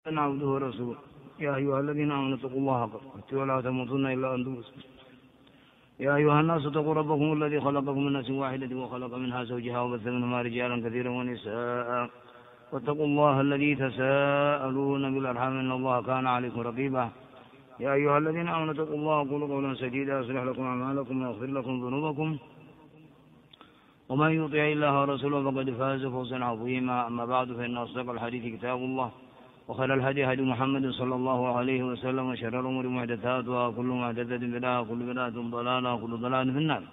عبده ورسوله. يا أيها الذين آمنوا اتقوا الله حق تقاته ولا تموتن إلا وأنتم مسلمون. يا أيها الناس اتقوا ربكم الذي خلقكم من نفس واحدة وخلق منها زوجها وبث منهما رجالا كثيرا ونساء واتقوا الله الذي تساءلون بالأرحام إن الله كان عليكم رقيبا. يا أيها الذين آمنوا اتقوا الله وقولوا قولا سديدا يصلح لكم أعمالكم ويغفر لكم ذنوبكم ومن يطع الله ورسوله فقد فاز فوزا عظيما. أما بعد فإن أصدق الحديث كتاب الله وخير الهدي هدي محمد صلى الله عليه وسلم وشر الأمور محدثاتها وكل محدثة بدعة وكل بدعة ضلالة وكل ضلالة في النار.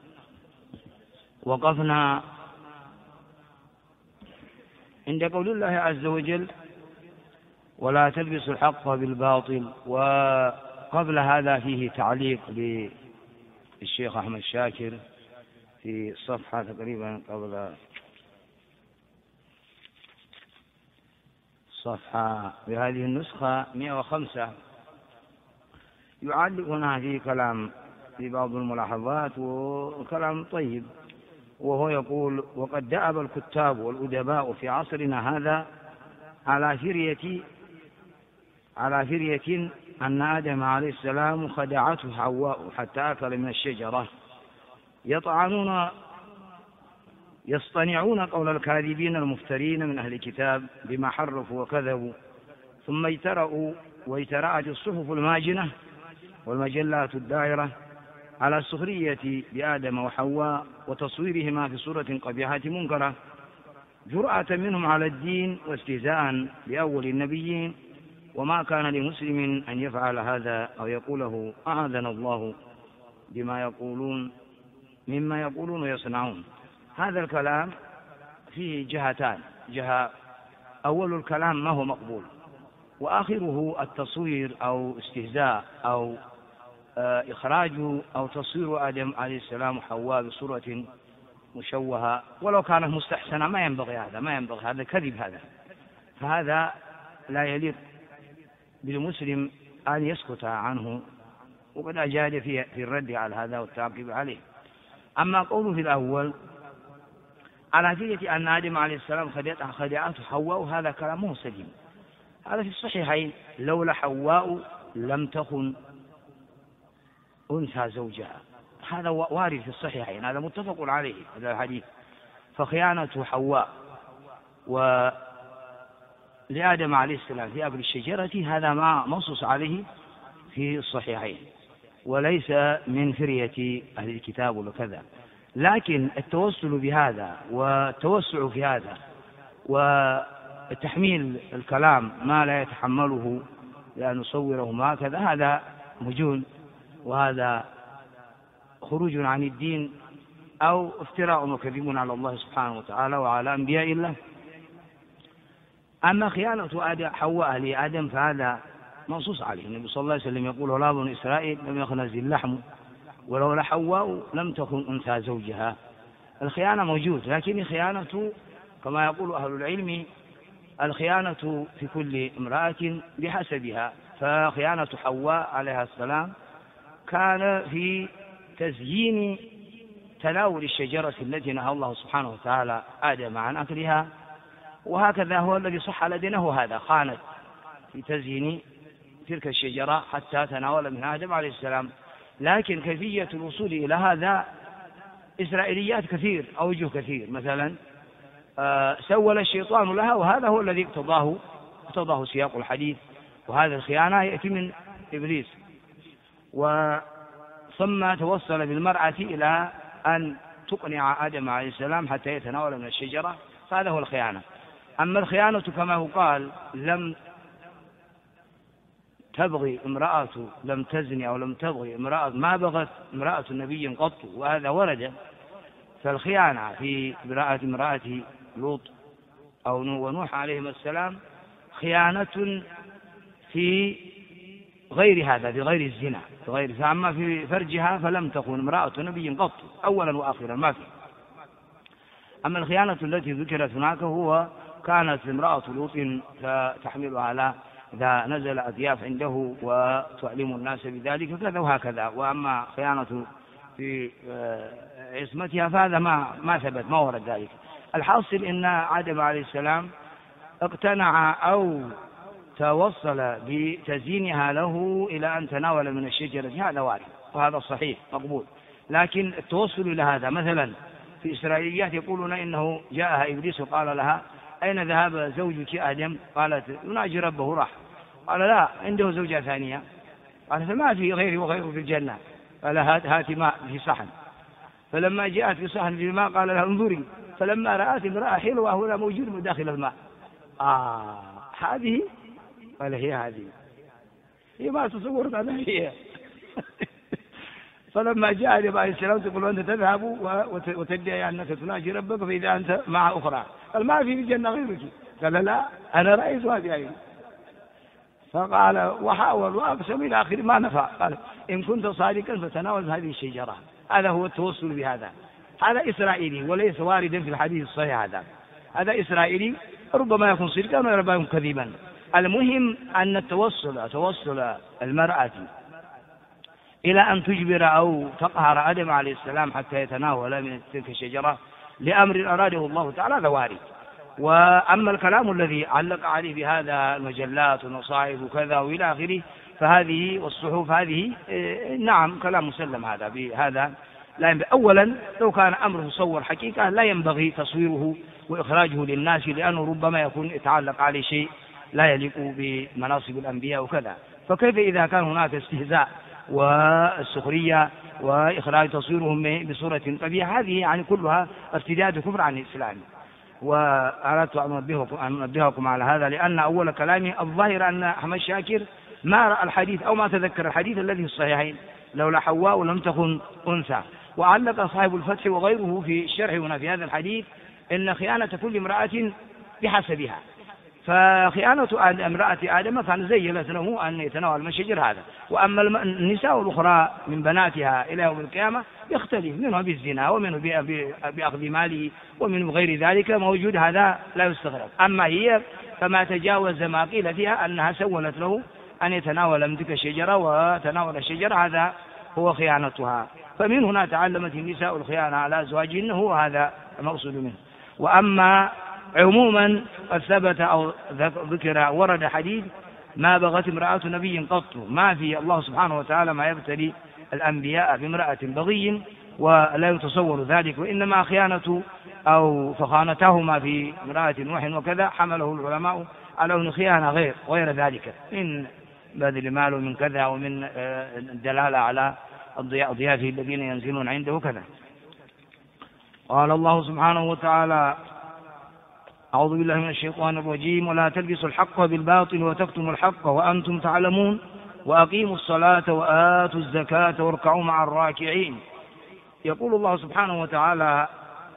وقفنا عند قول الله عز وجل ولا تلبسوا الحق بالباطل، وقبل هذا فيه تعليق للشيخ أحمد شاكر في صفحة تقريبا قبل صفحة بهذه النسخة 105 يعلقنا في كلام في بعض الملاحظات وكلام طيب، وهو يقول وقد دأب الكتاب والأدباء في عصرنا هذا على فرية أن آدم عليه السلام خدعته حواء حتى أكل من الشجرة، يصطنعون قول الكاذبين المفترين من أهل الكتاب بما حرفوا وكذبوا، ثم اجترأت الصحف الماجنة والمجلات الدائرة على السخرية بآدم وحواء وتصويرهما في صورة قبيحة منكرة، جرأة منهم على الدين واستهزاء بأول النبيين، وما كان لمسلم أن يفعل هذا أو يقوله أعاذنا الله مما يقولون ويصنعون. هذا الكلام فيه جهتان، جهة أول الكلام ما هو مقبول، وآخره التصوير أو استهزاء أو إخراج أو تصوير آدم عليه السلام وحواء بصورة مشوهة ولو كانت مستحسنة. ما ينبغي هذا كذب، فهذا لا يليق بالمسلم أن يسكت عنه، وقد أجاد في الرد على هذا والتعقيب عليه. أما قوله في الأول على فرية أن آدم عليه السلام خدعته حواء، هذا كلامه سليم، هذا في الصحيحين لولا حواء لم تخن أنثى زوجها، هذا وارد في الصحيحين، هذا متفق عليه هذا الحديث. فخيانة حواء ولآدم عليه السلام في أكل الشجرة هذا ما منصوص عليه في الصحيحين، وليس من فرية أهل الكتاب وكذا. لكن التوسل بهذا والتوسع في هذا وتحميل الكلام ما لا يتحمله لأن نصوره هكذا هذا مجون، وهذا خروج عن الدين أو افتراء وكذب على الله سبحانه وتعالى وعلى أنبياء الله. أما خيانة حواء لآدم فهذا منصوص عليه، النبي صلى الله عليه وسلم يقول ولا بني إسرائيل لم يخنز اللحم ولولا حواء لم تكن أنثى زوجها. الخيانة موجود، لكن الخيانة كما يقول أهل العلم الخيانة في كل امرأة بحسبها، فخيانة حواء عليها السلام كان في تزيين تناول الشجرة التي نهى الله سبحانه وتعالى آدم عن أكلها، وهكذا هو الذي صح لدينا، هذا خانت في تزيين تلك الشجرة حتى تناول من آدم عليه السلام. لكن كيفية الوصول إلى هذا إسرائيليات كثير، أوجه كثير، مثلا سول الشيطان لها، وهذا هو الذي اقتضاه سياق الحديث، وهذا الخيانة يأتي من إبليس. ثم توصل بالمرأة إلى أن تقنع آدم عليه السلام حتى يتناول من الشجرة، فهذا هو الخيانة. أما الخيانة كما هو قال لم تبغي امرأة لم تزني أو لم تبغي امرأة، ما بغت امرأة النبي قط، وهذا ورد. فالخيانة في امرأة لوط أو ونوح عليهم السلام خيانة في غير هذا، في غير الزنا، فأما في فرجها فلم تكن امرأة نبي قط أولا وآخرا، ما في. أما الخيانة التي ذكرت هناك هو كانت امرأة لوط فتحملها على إذا نزل أضياف عنده وتعلم الناس بذلك كذا وهكذا. وأما خيانة في عصمتها فهذا ما ثبت، ما ورد ذلك. الحاصل إن آدم عليه السلام اقتنع أو توصل بتزيينها له إلى أن تناول من الشجرة هذا وارد وهذا صحيح مقبول. لكن التوصل إلى هذا مثلا في إسرائيليات يقولون إنه جاءها إبليس وقال لها أين ذهب زوجك آدم؟ قالت يناجي ربه راح. قال لا عنده زوجة ثانية. قالت ما في غيري وغيره في الجنة. قال هات ماء في صحن. فلما جاءت في صحن في الماء قال لها انظري. فلما رأت امرأة حلوة هنا موجود من داخل الماء. هذه قال هي هذه هي ما تصورت أنها هي. فلما جاء عليه السلام تقول أنت تذهب وتدعي أنك تناجي ربك فإذا أنت مع أخرى. قال ما في الجنة غيرك. قال لا أنا رأيت هذه عيني. فقال وحاول وأقسم إلى آخر ما نفع. قال إن كنت صادقا فتناول هذه الشجرة. هذا هو التوصل بهذا. هذا إسرائيلي وليس واردا في الحديث الصحيح. هذا إسرائيلي ربما يكون صدقا وربما يكون كذبا. المهم أن توصل المرأة إلى أن تجبر أو تقهر آدم عليه السلام حتى يتناول من تلك الشجرة لأمر أراده الله تعالى هذا وارد. وأما الكلام الذي علق عليه بهذا المجلات والمصائب وكذا وإلى آخره فهذه والصحف هذه نعم كلام مسلم هذا بهذا لا ينبغي. أولا لو كان أمره مصور حقيقة لا ينبغي تصويره وإخراجه للناس لأنه ربما يكون يتعلق عليه شيء لا يليق بمناصب الأنبياء وكذا. فكيف إذا كان هناك استهزاء والسخرية وإخراج تصويرهم بصورة قبيحة؟ هذه يعني كلها ارتداد كفر عن الإسلام. وأردت أن أنبهكم على هذا لأن أول كلامي الظاهر أن أحمد شاكر ما رأى الحديث أو ما تذكر الحديث الذي في الصحيحين لولا حواء لم تكن أنثى. وعلق صاحب الفتح وغيره في الشرح هنا في هذا الحديث إن خيانة كل امرأة بحسبها. فخيانة امرأة آدم كان زينت له أن يتناول من الشجر هذا. وأما النساء الأخرى من بناتها إلى يوم القيامة يختلف منها بالزنا ومنه بأخذ ماله ومنه غير ذلك موجود هذا لا يستغرب. أما هي فما تجاوز ما قيل فيها أنها سولت له أن يتناول من تلك الشجرة وتناول الشجرة هذا هو خيانتها. فمن هنا تعلمت النساء الخيانة على أزواجهن هو هذا المقصود منه. وأما عموما قد ثبت أو ذكر ورد حديث ما بغت امرأة نبي قط. ما في الله سبحانه وتعالى ما يبتلي الأنبياء بامرأة بغي ولا يتصور ذلك. وإنما خيانة أو فخانتهما في امرأة نوح وكذا حمله العلماء على أن خيانة غير ذلك من بذل مال ومن كذا ومن الدلالة على ضيافه الذين ينزلون عنده كذا. قال الله سبحانه وتعالى أعوذ بالله من الشيطان الرجيم ولا تلبسوا الحق بالباطل وتكتموا الحق وأنتم تعلمون وأقيموا الصلاة وآتوا الزكاة واركعوا مع الراكعين. يقول الله سبحانه وتعالى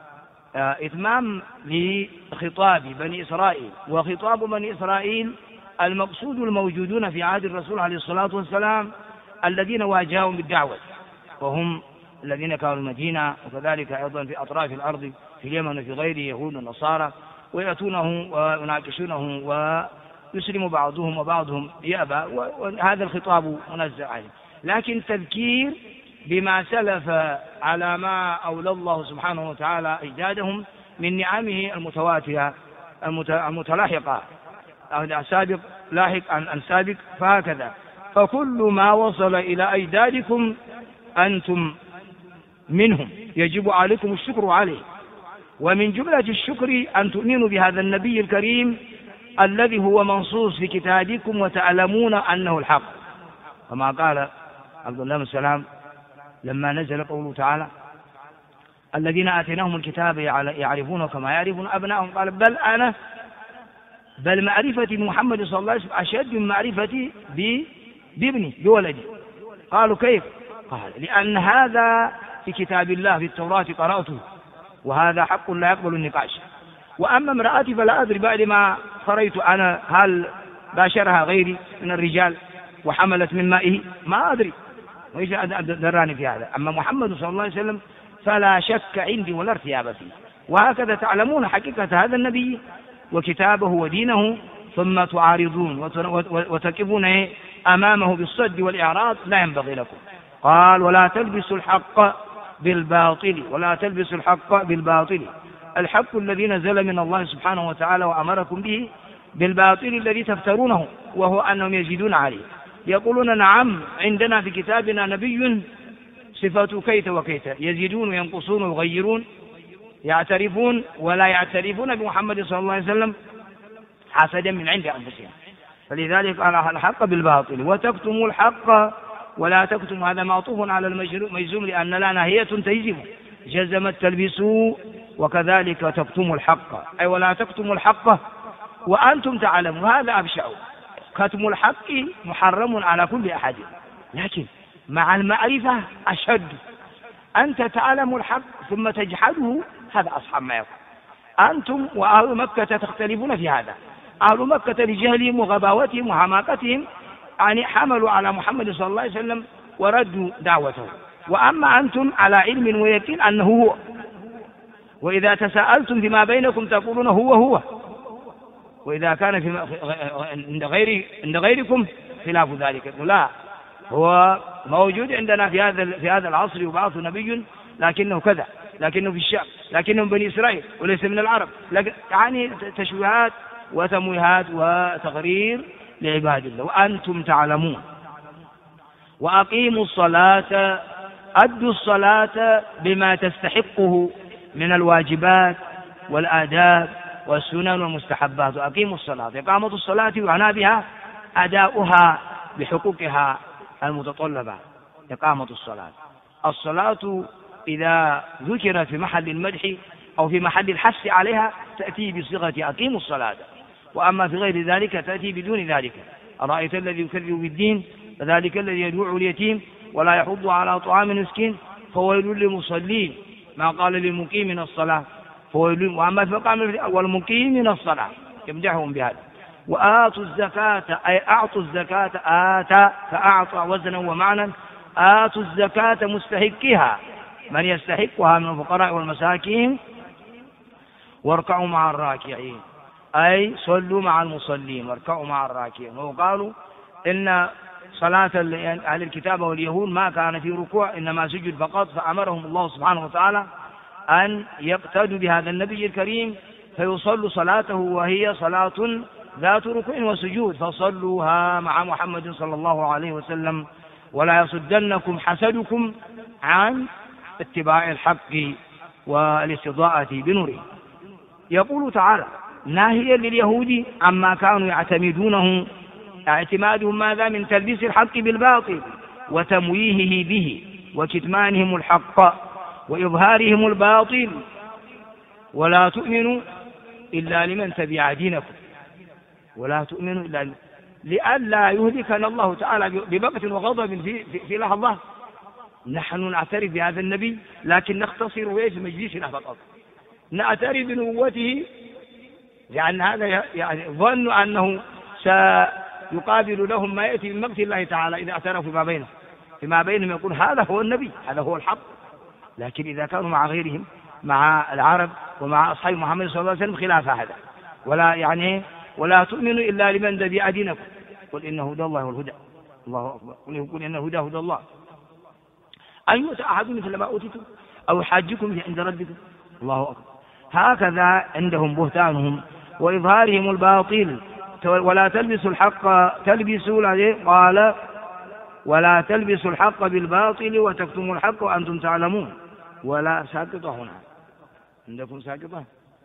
إتمام لخطاب بني إسرائيل. وخطاب بني إسرائيل المقصود الموجودون في عهد الرسول عليه الصلاة والسلام الذين واجههم بالدعوة وهم الذين كانوا المدينة وكذلك أيضا في أطراف الأرض في اليمن وفي غيره يهود والنصارى ويأتونه ويناقشونه ويسلم بعضهم وبعضهم يأبى. وهذا الخطاب منزل عليه. لكن تذكير بما سلف على ما أولى الله سبحانه وتعالى أجدادهم من نعمه المتواترة المتلاحقة سابق لاحق عن سابق فهكذا. فكل ما وصل إلى أجدادكم أنتم منهم يجب عليكم الشكر عليه. ومن جملة الشكر أن تؤمنوا بهذا النبي الكريم الذي هو منصوص في كتابكم وتعلمون أنه الحق. كما قال عبد الله بن سلام لما نزل قوله تعالى الذين آتيناهم الكتاب يعرفونه كما يعرفون أبنائهم قال بل معرفتي محمد صلى الله عليه وسلم أشد من معرفتي بابني بولدي. قالوا كيف؟ قال لأن هذا في كتاب الله في التوراة قرأته وهذا حق لا يقبل النقاش. وأما امرأتي فلا أدري بعد ما قرأت أنا هل باشرها غيري من الرجال وحملت من مائه ما أدري وإيش دراني في هذا. أما محمد صلى الله عليه وسلم فلا شك عندي ولا ارتياب فيه. وهكذا تعلمون حقيقة هذا النبي وكتابه ودينه ثم تعارضون وتقفون أمامه بالصد والإعراض لا ينبغي لكم. قال ولا تلبسوا الحق بالباطل ولا تلبسوا الحق بالباطل. الحق الذي نزل من الله سبحانه وتعالى وأمركم به بالباطل الذي تفترونه، وهو أنهم يزيدون عليه. يقولون نعم عندنا في كتابنا نبي صفة كيت وكيت، يزيدون وينقصون ويغيرون، يعترفون ولا يعترفون بمحمد صلى الله عليه وسلم حسدا من عند أنفسهم. فلذلك قال الحق بالباطل وتكتموا الحق ولا تكتموا، هذا معطوف على المجزوم لأن لا ناهية تجزم، جزمت تلبسوا وكذلك تكتموا الحق، أي ولا تكتموا الحق وأنتم تعلمون. هذا أبشع، كتم الحق محرم على كل أحد، لكن مع المعرفة أشد. أنت تعلم الحق ثم تجحده، هذا أصعب ما يكون. أنتم وأهل مكة تختلفون في هذا. أهل مكة لجهلهم وغباوتهم وحماقتهم يعني حملوا على محمد صلى الله عليه وسلم وردوا دعوته، وأما أنتم على علم ويقين أنه هو، وإذا تساءلتم فيما بينكم تقولون هو هو، وإذا كان في عند غيركم خلاف ذلك لا، هو موجود عندنا في هذا العصر يبعث نبي لكنه كذا، لكنه في الشام، لكنه بني إسرائيل وليس من العرب، لكن يعني تشويهات وتمويهات وتغرير لعباد الله. وأنتم تعلمون. وأقيموا الصلاة، أدوا الصلاة بما تستحقه من الواجبات والآداب والسنن والمستحبات. وأقيموا الصلاة، إقامة الصلاة وعنى بها أداؤها بحقوقها المتطلبة. إقامة الصلاة، الصلاة إذا ذكرت في محل المدح أو في محل الحث عليها تأتي بصيغة أقيموا الصلاة، وأما في غير ذلك تأتي بدون ذلك. أرأيت الذي يكذب بالدين فذلك الذي يدعو اليتيم ولا يحض على طعام المسكين فويل للمصلين، ما قال للمقيم من الصلاة فويل. وأما في مقام والمقيم من الصلاة يمدحهم بهذا. وآتوا الزكاة، أي أعطوا الزكاة، آتى فأعطى وزنا ومعنى. آتوا الزكاة مستحقها، من يستحقها من الفقراء والمساكين، واركعوا مع الراكعين، أي صلوا مع المصلين واركعوا مع الراكعين. وقالوا إن صلاة أهل الكتاب واليهود ما كان في ركوع إنما سجد فقط، فأمرهم الله سبحانه وتعالى أن يقتدوا بهذا النبي الكريم فيصلوا صلاته وهي صلاة ذات ركوع وسجود، فصلوها مع محمد صلى الله عليه وسلم ولا يصدنكم حسدكم عن اتباع الحق والاستضاءة بنوره. يقول تعالى ناهيا لليهود عما كانوا يعتمدونه، اعتمادهم ماذا؟ من تلبيس الحق بالباطل وتمويهه به وكتمانهم الحق وإظهارهم الباطل. ولا تؤمنوا إلا لمن تبع دينكم، ولا تؤمنوا إلا لئلا يهلكنا الله تعالى ببغت وغضب في لحظة. نحن نعترف بهذا النبي لكن نختصر في مجلسنا فقط، نعترف بنبوته لأن هذا يعني ظن أنه سيقابل لهم ما يأتي من مقت الله تعالى إذا اعترفوا فيما بينهم يقول هذا هو النبي، هذا هو الحق. لكن إذا كانوا مع غيرهم، مع العرب ومع أصحاب محمد صلى الله عليه وسلم خلاف هذا، ولا تؤمنوا إلا لمن تبع دينكم قل إن هدى الله هو الهدى، الله أكبر، قل إن الهدى هدى الله، أن يؤتى أحد مثل ما أوتيتم أو يحاجكم عند ربكم، الله أكبر. هكذا عندهم بهتانهم وإظهارهم الباطل. ولا تلبسوا الحق، تلبسوا قال ولا تلبسوا الحق بالباطل وتكتموا الحق وأنتم تعلمون. ولا ساقطة هنا عندكم ساقطة،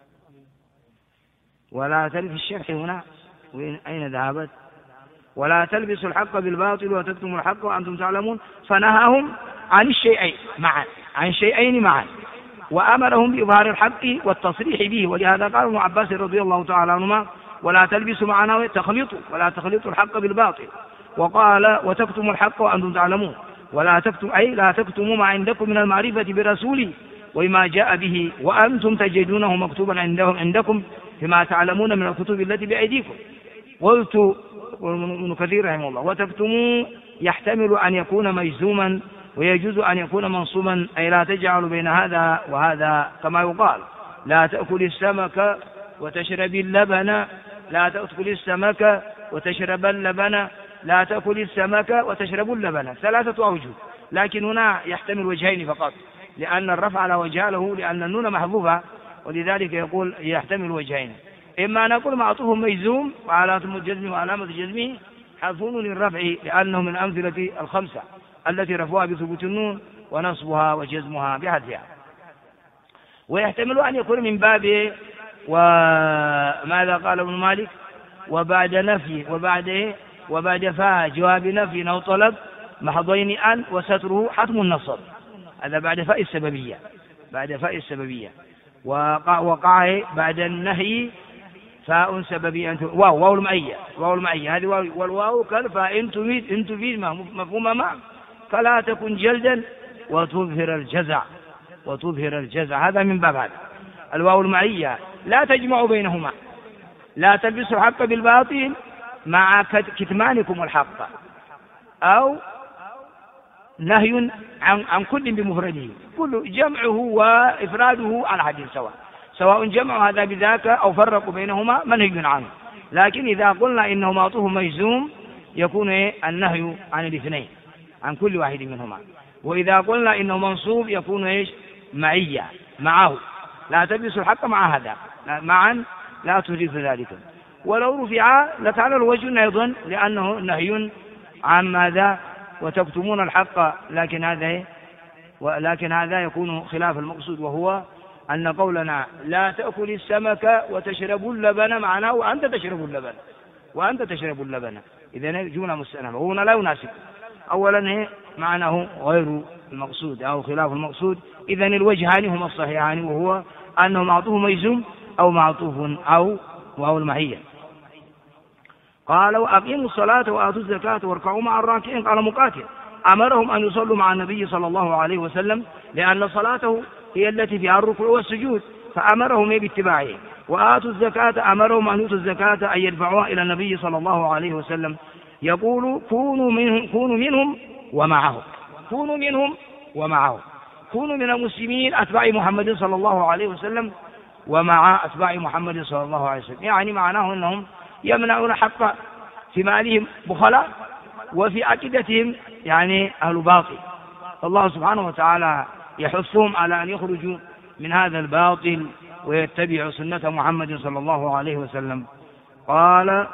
ولا تلبس الشرح هنا أين ذهبت؟ ولا تلبسوا الحق بالباطل وتكتموا الحق وأنتم تعلمون. فنهاهم عن الشيئين معا وأمرهم بإظهار الحق والتصريح به. ولهذا قال ابن عباس رضي الله تعالى عنهما ولا تلبسوا معنا تخلطوا، ولا تخلطوا الحق بالباطل. وقال وتكتموا الحق وأنتم تعلمون، ولا تكتموا أي لا تكتموا ما عندكم من المعرفة برسوله وما جاء به وأنتم تجدونه مكتوبا عندكم فيما تعلمون من الكتب التي بأيديكم. قلت ابن كثير رحمه الله وتكتموا يحتمل أن يكون مجزوما ويجوز أن يكون منصوبا، أي لا تجعل بين هذا وهذا، كما يقال لا تأكل السمك وتشرب اللبن، لا تأكل السمك وتشرب اللبن، لا تأكل السمك وتشرب اللبن، ثلاثة أوجه، لكن هنا يحتمل وجهين فقط لأن الرفع على وجهه لأن النون محذوفة، ولذلك يقول يحتمل وجهين. إما أن نقول معطوف مجزوم وعلامة الجزم وعلامة جزمه حذف نون للرفع لأنه من أمثلة الخمسة التي رفعها بثبوت النون ونصبها وجزمها بحذفها. ويحتمل أن يكون من باب وماذا قال ابن مالك وبعد نفي وبعد فاء جواب نفي أو طلب محضين أن وستره حتم النصب. هذا بعد فاء السببية وقع بعد النهي فاء سببية واو المعية هذه والواو كالفاء إن تفيد مفهوم ما فلا تكن جلدا وتظهر الجزع هذا من باب هذا. الواو المعية لا تجمع بينهما، لا تلبسوا الحق بالباطل مع كتمانكم الحق، أو نهي عن كل بمفرده، كل جمعه وإفراده على حد سواء جمعوا هذا بذاك أو فرقوا بينهما منهي عنه. لكن إذا قلنا إنه معطوف مجزوم يكون النهي عن الاثنين عن كل واحد منهما، وإذا قلنا إنه منصوب يكون معية معه، لا تلبسوا الحق مع هذا معا لا تريد ذلك. ولو رفع لكان الوجه أيضا لأنه نهي عن ماذا وتكتمون الحق، لكن هذا يكون خلاف المقصود، وهو أن قولنا لا تأكل السمك وتشرب اللبن معناه وأنت تشرب اللبن إذا جملة مستأنفة، وهنا لا يناسب. أولا معناه غير المقصود أو خلاف المقصود، إذا الوجهان هما الصحيحان، وهو أنه معطوف مجزوم أو معطوف أو المعية. قال وأقيموا الصلاة وآتوا الزكاة واركعوا مع الراكعين. قال مقاتل أمرهم أن يصلوا مع النبي صلى الله عليه وسلم لأن صلاته هي التي فيها الركوع والسجود، فأمرهم باتباعه. وآتوا الزكاة أمرهم أن يؤتوا الزكاة أن يدفعوها إلى النبي صلى الله عليه وسلم، يقول كونوا منهم ومعهم، كونوا من المسلمين أتباع محمد صلى الله عليه وسلم ومع أتباع محمد صلى الله عليه وسلم، يعني معناه أنهم يمنعون حق في مالهم بخلاء وفي عقيدتهم يعني أهل باطل. الله سبحانه وتعالى يحثهم على أن يخرجوا من هذا الباطل ويتبعوا سنة محمد صلى الله عليه وسلم. قال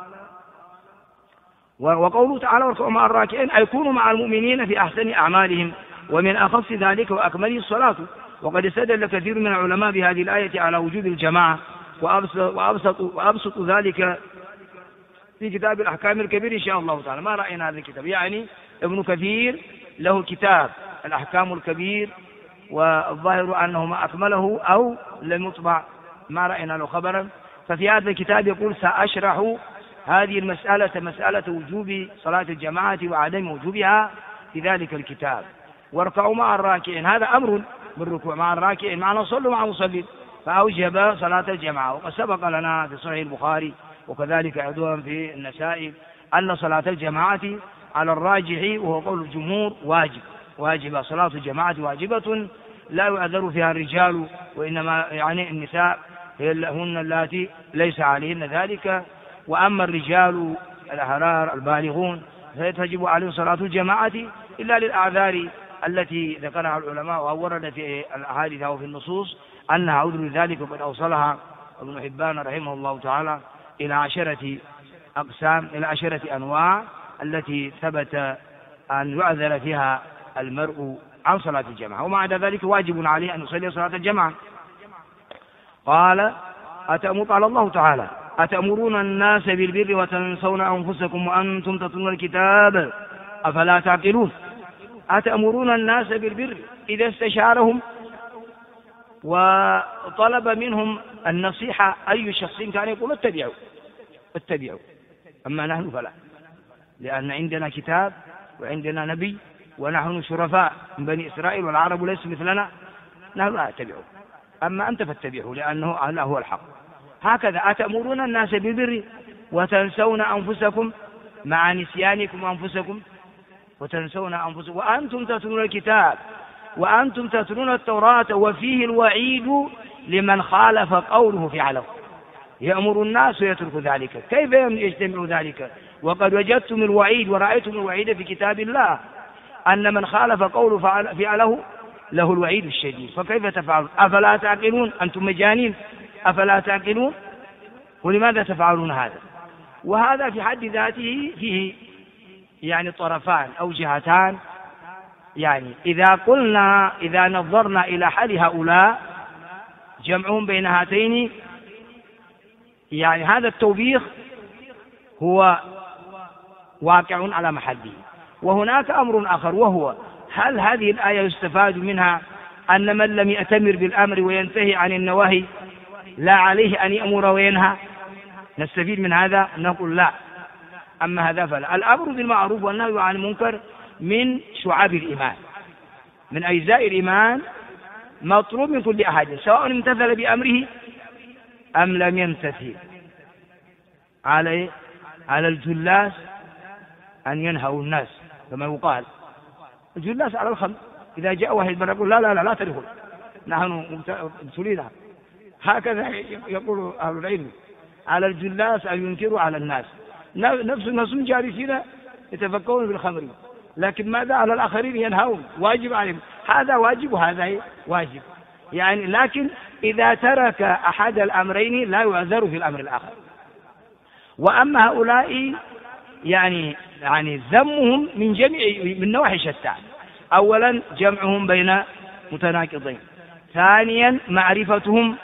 وقوله تعالى واركعوا مع الراكعين أي كونوا مع المؤمنين في أحسن أعمالهم، ومن أخص ذلك وأكمله الصلاة. وقد استدل كثير من العلماء بهذه الآية على وجوب الجماعة، وأبسط ذلك في كتاب الأحكام الكبير إن شاء الله تعالى. ما رأينا هذا الكتاب، يعني ابن كثير له كتاب الأحكام الكبير، والظاهر أنه ما أكمله أو لم يطبع، ما رأينا له خبرا. ففي هذا الكتاب يقول سأشرح هذه مسألة وجوب صلاة الجماعة وعدم وجوبها في ذلك الكتاب. واركعوا مع الراكعين هذا أمر بالركوع مع الراكعين، معنى صلوا مع المصلين، فأوجب صلاة الجماعة. وقد سبق لنا في صحيح البخاري وكذلك أيضا في النسائي أن صلاة الجماعة على الراجح وهو قول الجمهور واجب صلاة الجماعة واجبة لا يعذر فيها الرجال، وإنما يعني النساء هن اللاتي ليس عليهن ذلك. وأما الرجال الأحرار البالغون فيجب عليهم صلاة الجماعة إلا للأعذار التي ذكرها العلماء وورد في الأحاديث أو في النصوص أنها عذر ذلك، وقد أوصلها ابن حبان رحمه الله تعالى إلى 10 أقسام، إلى 10 أنواع التي ثبت أن يعذر فيها المرء عن صلاة الجماعة، ومع ذلك واجب عليه أن يصلي صلاة الجماعة. قال قال الله تعالى أتأمرون الناس بالبر وتنسون أنفسكم وأنتم تتلون الكتاب أفلا تعقلون. أتأمرون الناس بالبر إذا استشارهم وطلب منهم النصيحة أي شخص كان يقول اتبعوا، أما نحن فلا، لأن عندنا كتاب وعندنا نبي ونحن شرفاء من بني إسرائيل والعرب ليس مثلنا، نحن لا نتبعه، أما أنت فاتبعه لأنه هو الحق. هكذا أتأمرون الناس بالبر وتنسون أنفسكم مع نسيانكم أنفسكم وتنسون أنفسكم وأنتم تتلون الكتاب وأنتم تتلون التوراة وفيه الوعيد لمن خالف قوله فعله. يأمر الناس ويترك ذلك، كيف يجتمع ذلك وقد وجدتم الوعيد ورأيتم الوعيد في كتاب الله أن من خالف قوله فعله له الوعيد الشديد، فكيف تفعلون؟ أفلا تعقلون؟ أنتم مجانين، أفلا تعقلون؟ ولماذا تفعلون هذا؟ وهذا في حد ذاته فيه يعني طرفان أو جهتان. يعني إذا نظرنا إلى حال هؤلاء جمعهم بين هاتين، يعني هذا التوبيخ هو واقع على محله. وهناك أمر آخر، وهو هل هذه الآية يستفاد منها أن من لم يأتمر بالأمر وينتهي عن النواهي لا عليه أن يأمر وينهى؟ نستفيد من هذا؟ نقول لا. أما هذا فلا. الأمر بالمعروف والنهي عن المنكر من شعاب الإيمان، من أجزاء الإيمان، مطلوب من كل أحد سواء امتثل بأمره أم لم يمتثل. على الجلاس أن ينهوا الناس، كما يقال الجلاس على الخمر، إذا جاء واحد من يقول لا تدخل، نحن مبتلين، هكذا يقول أهل العلم. على الجلاس أن ينكروا على الناس، نفس الناس جالسين يتفكرون بالخمر، لكن ماذا على الآخرين؟ ينهون، واجب عليهم، هذا واجب وهذا واجب يعني. لكن إذا ترك أحد الأمرين لا يعذر في الأمر الآخر. وأما هؤلاء يعني ذمهم من نواحي شتى. أولا جمعهم بين متناقضين، ثانيا معرفتهم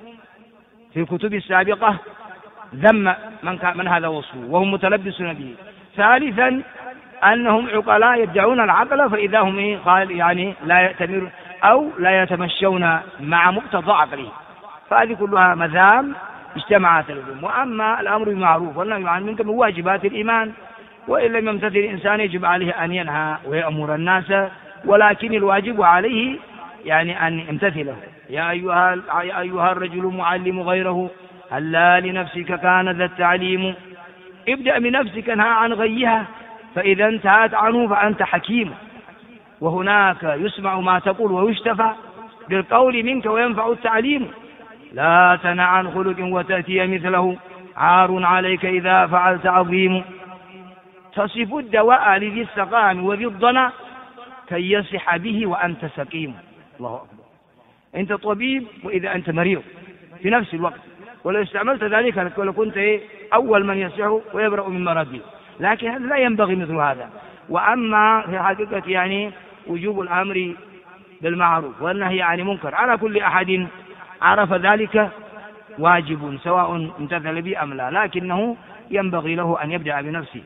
في الكتب السابقة ذم من هذا وصفه وهم متلبسون به، ثالثا أنهم عقلاء يدعون العقل فإذا هم يعني لا يأتمرون أو لا يتمشون مع مقتضى عقله. فهذه كلها مذام اجتمعت لهم. وأما الأمر بالمعروف والنهي عن المنكر من واجبات الإيمان، وإن لم يمتثل الإنسان يجب عليه أن ينهى ويأمر الناس، ولكن الواجب عليه يعني أن يمتثله. يا أيها الرجل معلم غيره هلا لنفسك كان ذا التعليم، ابدأ بنفسك انهى عن غيها فإذا انتهت عنه فأنت حكيم. وهناك يسمع ما تقول ويشتفى بالقول منك وينفع التعليم. لا تنع عن خلق وتأتي مثله عار عليك إذا فعلت عظيم. تصف الدواء لذي السقام وذي الضنا كي يصح به وأنت سقيم. الله أكبر. أنت طبيب وإذا أنت مريض في نفس الوقت، ولو استعملت ذلك لكنت أول من يصح ويبرأ من مرضه، لكن هذا لا ينبغي مثل هذا. وأما في حقيقة يعني وجوب الأمر بالمعروف والنهي عن المنكر على كل أحد عرف ذلك واجب سواء امتثل به أم لا، لكنه ينبغي له أن يبدأ بنفسه.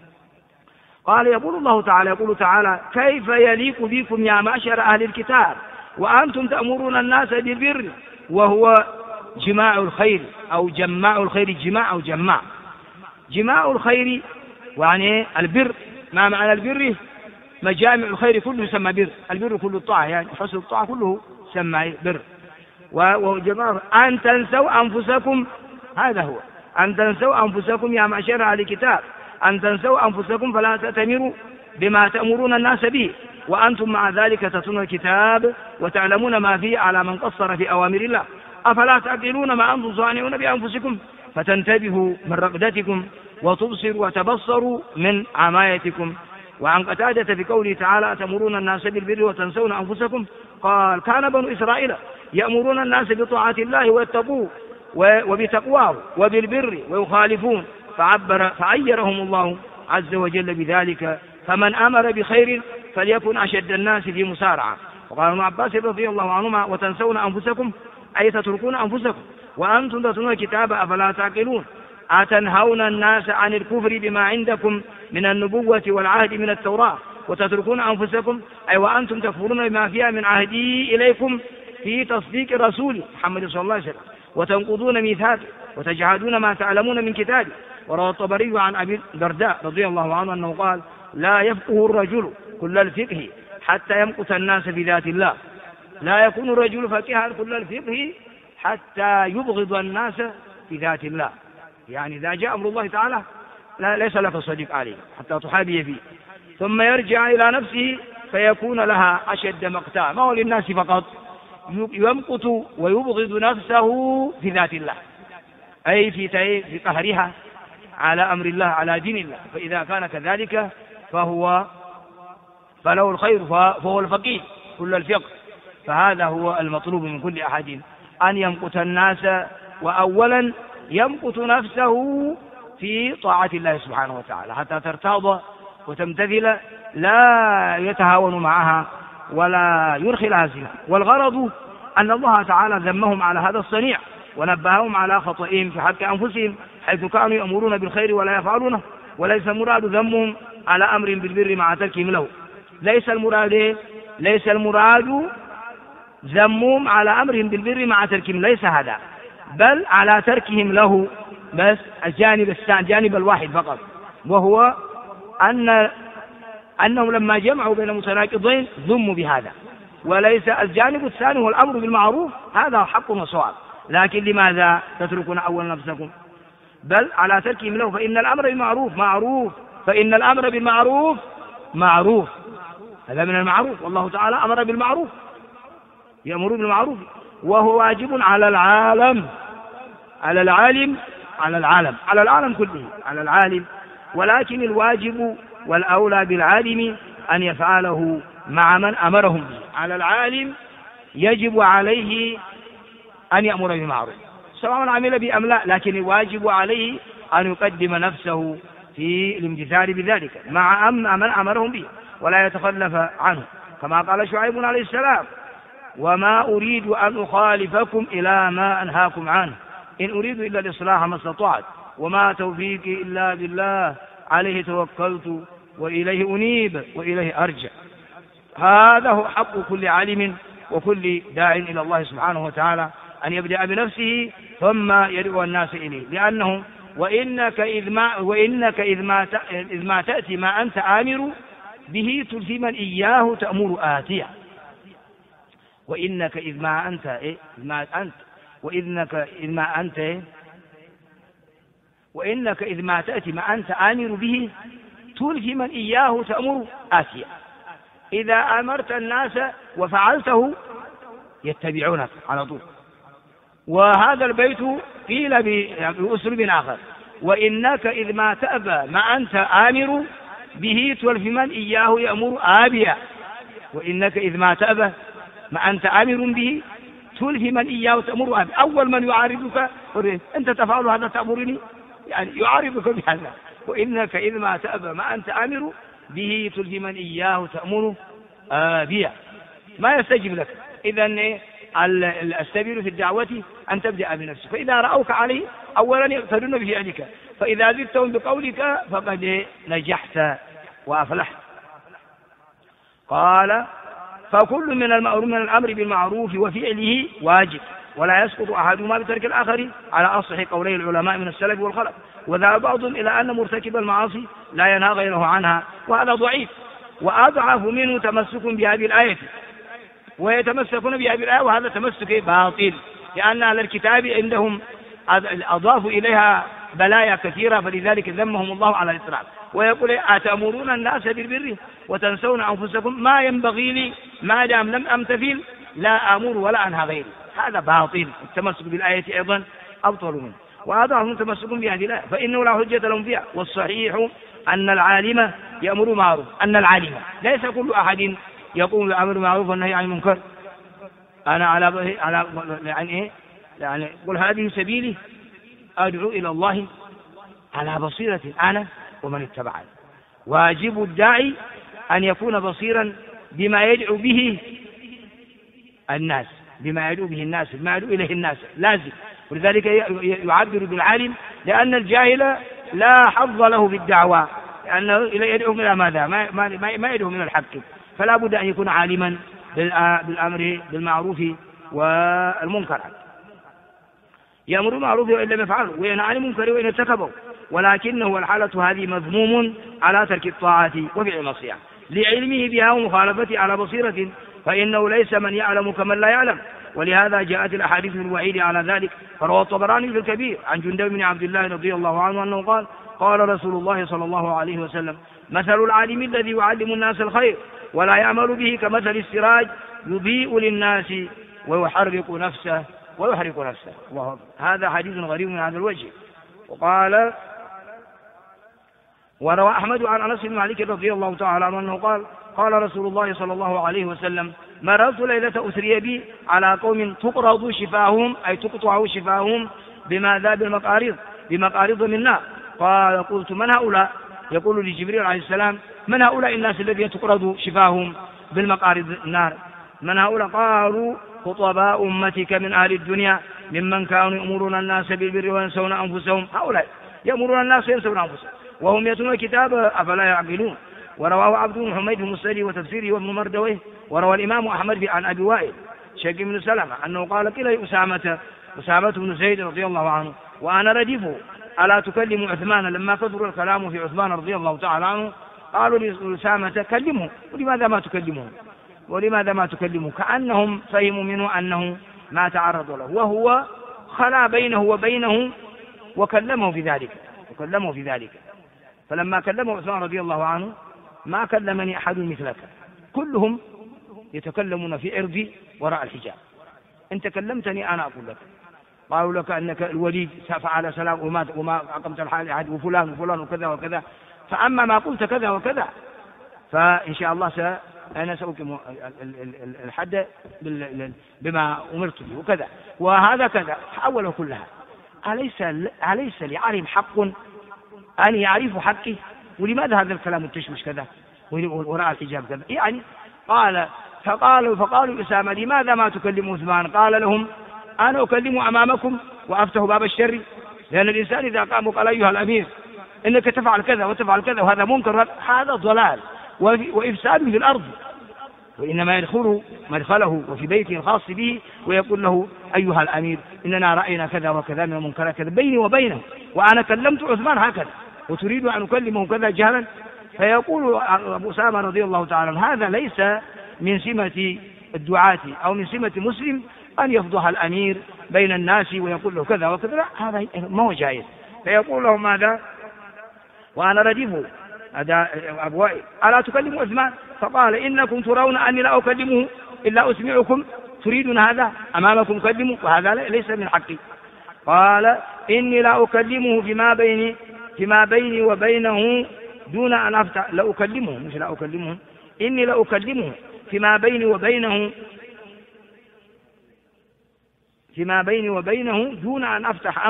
قال يقول تعالى كيف يليق بكم يا معشر أهل الكتاب وأنتم تأمرون الناس بالبر وهو جماع الخير أو جماع الخير، جماع أو جماع الخير يعني البر. ما معنى البر؟ مجامع الخير كله يسمى بر، البر كل الطاعة يعني حسن الطاعة كله يسمى بر. وجماع أن تنسوا أنفسكم، هذا هو أن تنسوا أنفسكم يا معشر أهل الكتاب، أن تنسوا أنفسكم فلا تأتمروا بما تأمرون الناس به وأنتم مع ذلك تتلون الكتاب وتعلمون ما فيه على من قصر في أوامر الله، أفلا تعقلون ما أنتم صانعون بأنفسكم فتنتبهوا من رقدتكم وتبصروا وتبصروا من عمايتكم. وعن قتادة في قوله تعالى تأمرون الناس بالبر وتنسون أنفسكم قال كان بنو إسرائيل يأمرون الناس بطاعة الله ويتقوه وبتقواه وبالبر ويخالفون، فعيرهم الله عز وجل بذلك، فمن أمر بخير فليكن أشد الناس في مسارعة. وقال ابن عباس رضي الله عنهما وتنسون أنفسكم أي تتركون أنفسكم وأنتم تتلون الكتاب أفلا تعقلون، أتنهون الناس عن الكفر بما عندكم من النبوة والعهد من التوراة وتتركون أنفسكم أي وأنتم تكفرون بما فيها من عهدي إليكم في تصديق الرسول محمد صلى الله عليه وسلم وتنقضون ميثاقه وتجحدون ما تعلمون من كتابه. وروى الطبري عن أبي الدرداء رضي الله عنه أنه قال لا يفقه الرجل كل الفقه حتى يمقت الناس في ذات الله، لا يكون الرجل فقيها كل الفقه حتى يبغض الناس في ذات الله. يعني إذا جاء أمر الله تعالى ليس لك صديق عليه حتى تحابي فيه، ثم يرجع إلى نفسه فيكون لها أشد مقتا، ما هو للناس فقط، يمقت ويبغض نفسه في ذات الله أي في قهرها على أمر الله على دين الله. فإذا كان كذلك فله الخير فهو الفقيه كل الفقه. فهذا هو المطلوب من كل أحد أن يمقت الناس، وأولا يمقت نفسه في طاعة الله سبحانه وتعالى حتى ترتاض وتمتثل، لا يتهاون معها ولا يرخي لها زنا. والغرض أن الله تعالى ذمهم على هذا الصنيع ونبههم على خطئهم في حق أنفسهم، حيث كانوا يأمرون بالخير ولا يفعلونه. وليس المراد ذمهم على أمر بالبر مع تركهم له، ليس المراد ذمهم على أمرهم بالبر مع تركهم، ليس هذا، بل على تركهم له. بس الجانب الواحد فقط، وهو أنهم لما جمعوا بين متناقضين ذموا بهذا، وليس الجانب الثاني هو الأمر بالمعروف، هذا حق وصواب. لكن لماذا تتركون أول نفسكم؟ بل على تركهم له، فإن الأمر بالمعروف معروف، فإن الأمر بالمعروف معروف، هذا من المعروف. والله تعالى أمر بالمعروف، يأمر بالمعروف، وهو واجب على العالم، على العالم كله، على العالم. ولكن الواجب والأولى بالعالم أن يفعله مع من أمرهم به. على العالم يجب عليه أن يأمر بالمعروف سواء عمل به أم لا، لكن الواجب عليه أن يقدم نفسه في الامتثال بذلك مع من أمرهم به ولا يتخلف عنه، كما قال شعيب عليه السلام: وما أريد أن أخالفكم إلى ما أنهاكم عنه، إن أريد إلا الإصلاح ما استطعت، وما توفيقي إلا بالله، عليه توكلت وإليه أنيب وإليه أرجع. هذا هو حق كل عالم وكل داع إلى الله سبحانه وتعالى، أن يبدأ بنفسه ثم يدعو الناس إليه، لأنه وإنك إذ ما تأتي ما أنت آمر به تلزم من إياه تأمر آتيه. وإنك إذ ما أنت وإنك إذ ما تأتي ما أنت آمر به تلزم من إياه تأمر آتيه. إذا أمرت الناس وفعلته يتبعونك على طول. وهذا البيت قيل بأسلوب آخر: وإنك إذ ما تأبى ما أنت آمر به تلف من إياه يأمر آبيا. وإنك إذ ما تأبى ما أنت آمر به تلف من إياه تأمر آبيا. أول من يعارضك أنت تفعل هذا تأمرني، يعني يعارضك بهذا. وإنك إذ ما تأبى ما أنت آمر به تلف من إياه تأمر آبيا، ما يستجيب لك. إذن السبيل في الدعوة أن تبدأ بنفسك، فإذا رأوك عليه أولا يقتدون بفعلك، فإذا زدتهم بقولك فقد نجحت وأفلحت. قال: فكل من الأمر بالمعروف وفعله واجب، ولا يسقط أحدهما بترك الآخر، على أصح قولي العلماء من السلف والخلف. وذهب بعضهم إلى أن مرتكب المعاصي لا ينهى غيره عنها، وهذا ضعيف. وأضعف منه تمسك بهذه الآية، ويتمسكون بهذه الآية، وهذا تمسك باطل، لأن أهل الكتاب عندهم أضافوا إليها بلايا كثيرة، فلذلك ذمهم الله على الإسراف. ويقول: أتأمرون الناس بالبر وتنسون أنفسكم، ما ينبغي لي ما دام لم أمتثل لا أمر ولا أنهى غيري. هذا باطل. التمسك بالآية أيضا أبطل منه، وأضعفهم تمسك بهذه الآية، فإنه لا حجة لهم فيها. والصحيح أن العالم يأمر معروف، أن العالم ليس كل أحد يقوم بالأمر بالمعروف والنهي عن المنكر. أنا يعني قل هذه سبيلي أدعو إلى الله على بصيرة أنا ومن اتبعني. واجب الداعي أن يكون بصيرا بما يدعو به الناس، بما يدعو إليه الناس لازم. ولذلك يعبر بالعالم، لأن الجاهل لا حظ له بالدعوة، لأنه يدعو إلى ماذا؟ ما يدعو من الحق. فلا بد أن يكون عالما بالأمر بالمعروف والمنكر، يأمر بالمعروف وإن لم يفعله، وينهى عن المنكر وإن ارتكبه. ولكنه الحالة هذه مذموم على ترك الطاعة وفعل المعصية لعلمه بها ومخالفته على بصيرة، فإنه ليس من يعلم كمن لا يعلم. ولهذا جاءت الأحاديث الوعيد على ذلك. فروى الطبراني في الكبير عن جندب بن عبد الله رضي الله عنه أنه قال: قال رسول الله صلى الله عليه وسلم: مثل العالم الذي يعلم الناس الخير ولا يعمل به كمثل السراج يضيء للناس ويحرق نفسه. هذا حديث غريب من هذا الوجه. وروى أحمد عن أنس بن مالك رضي الله تعالى عنه أنه قال قال رسول الله صلى الله عليه وسلم مررت ليلة أسري بي على قوم تقرض شفاههم أي تقطع شفاههم بماذا بمقارض من نار. قال قلت من هؤلاء؟ يقول لجبريل عليه السلام من هؤلاء الناس الذين تقرض شفاههم بالمقارض النار؟ من هؤلاء؟ قالوا خطباء أمتك من أهل الدنيا ممن كانوا يأمرون الناس بالبر وينسون أنفسهم. هؤلاء يأمرون الناس وينسون أنفسهم وهم يتلون الكتاب أفلا يعقلون. ورواه عبد بن حميد في مسنده وتفسيره وابن مردويه. وروى الإمام أحمد عن أبي وائل شقيق بن سلمة أنه قال قيل أسامة بن زيد رضي الله عنه وأنا رديفه ألا تكلم عثمان لما كثر الكلام في عثمان رضي الله تعالى عنه. قالوا لأسامة كلمه ولماذا ما تكلمه كأنهم فهموا منه أنه ما تعرض له وهو خلا بينه وبينه وكلمه في ذلك. فلما كلمه عثمان رضي الله عنه ما كلمني أحد مثلك كلهم يتكلمون في عرضي وراء الحجاب إن تكلمتني أنا أقول لك. قالوا لك أنك الوليد فعل سلام وما أقمت الحال أحد وفلان وكذا وكذا فأما ما قلت كذا وكذا فإن شاء الله أنا سأقيم الحد بما أمرت به وكذا وهذا كذا حوله كلها. أليس لعلم حق أن يعرفوا حقي؟ ولماذا هذا الكلام التشوش كذا وراء الحجاب كذا يعني؟ فقالوا أسامة لماذا ما تكلموا عثمان؟ قال لهم أنا أكلم أمامكم وأفتح باب الشر لأن الإنسان إذا قام قال أيها الأمير إنك تفعل كذا وتفعل كذا وهذا منكر هذا ضلال وإفساد في الأرض. وإنما يدخل مدخله وفي بيته الخاص به ويقول له أيها الأمير إننا رأينا كذا وكذا من المنكرات كذا بيني وبينه وأنا كلمت عثمان هكذا وتريد أن أكلمه كذا جهلا. فيقول أبو أسامة رضي الله تعالى هذا ليس من سمة الدعاة أو من سمة مسلم أن يفضح الأمير بين الناس ويقول له كذا وكذا هذا ما هو جائز. فيقول له ماذا وأنا رديفه هذا أبو وائل ألا تكلم عثمان؟ فقال إنكم ترون أني لا أكلمه إلا أسمعكم تريدون هذا أمامكم كلموا وهذا ليس من حقي. قال إني لا أكلمه فيما بيني وبينه دون أن أفتح لا أكلمه مش لا أكلمه إني لا أكلمه فيما بيني وبينه دون أن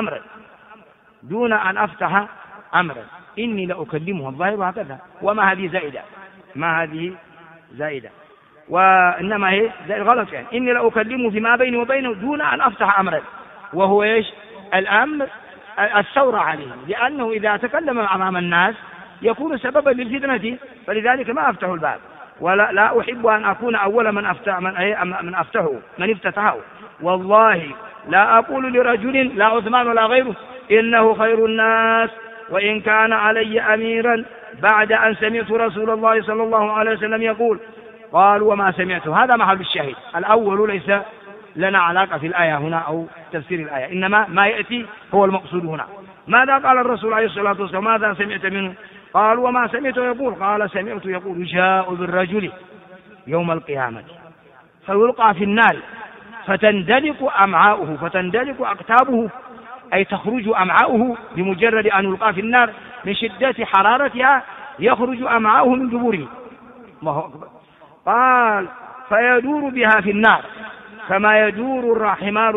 أفتح أمرا إني لأكلمه الظاهر هكذا وما هذه زائدة وإنما هي غلط يعني إني لأكلمه فيما بيني وبينه دون أن أفتح أمرا وهو إيش الأمر الثورة عليه لأنه إذا تكلم أمام الناس يكون سببا للفتنة فلذلك ما أفتح الباب ولا أحب أن أكون أول من افتتحه. والله لا أقول لرجل لا عثمان ولا غيره إنه خير الناس وإن كان علي أميرا بعد أن سمعت رسول الله صلى الله عليه وسلم يقول. قالوا وما سمعته هذا محل الشاهد الأول ليس لنا علاقة في الآية هنا أو تفسير الآية إنما ما يأتي هو المقصود هنا. ماذا قال الرسول عليه الصلاة والسلام ماذا سمعت منه؟ قالوا وما سمعته يقول؟ قال سمعت يقول جاء بالرجل يوم القيامة فيلقى في النار فتندلق أقتابه أي تخرج أمعاؤه بمجرد أن يلقى في النار من شدة حرارتها يخرج أمعاؤه من دبره. الله أكبر. قال فيدور بها في النار كما يدور الحمار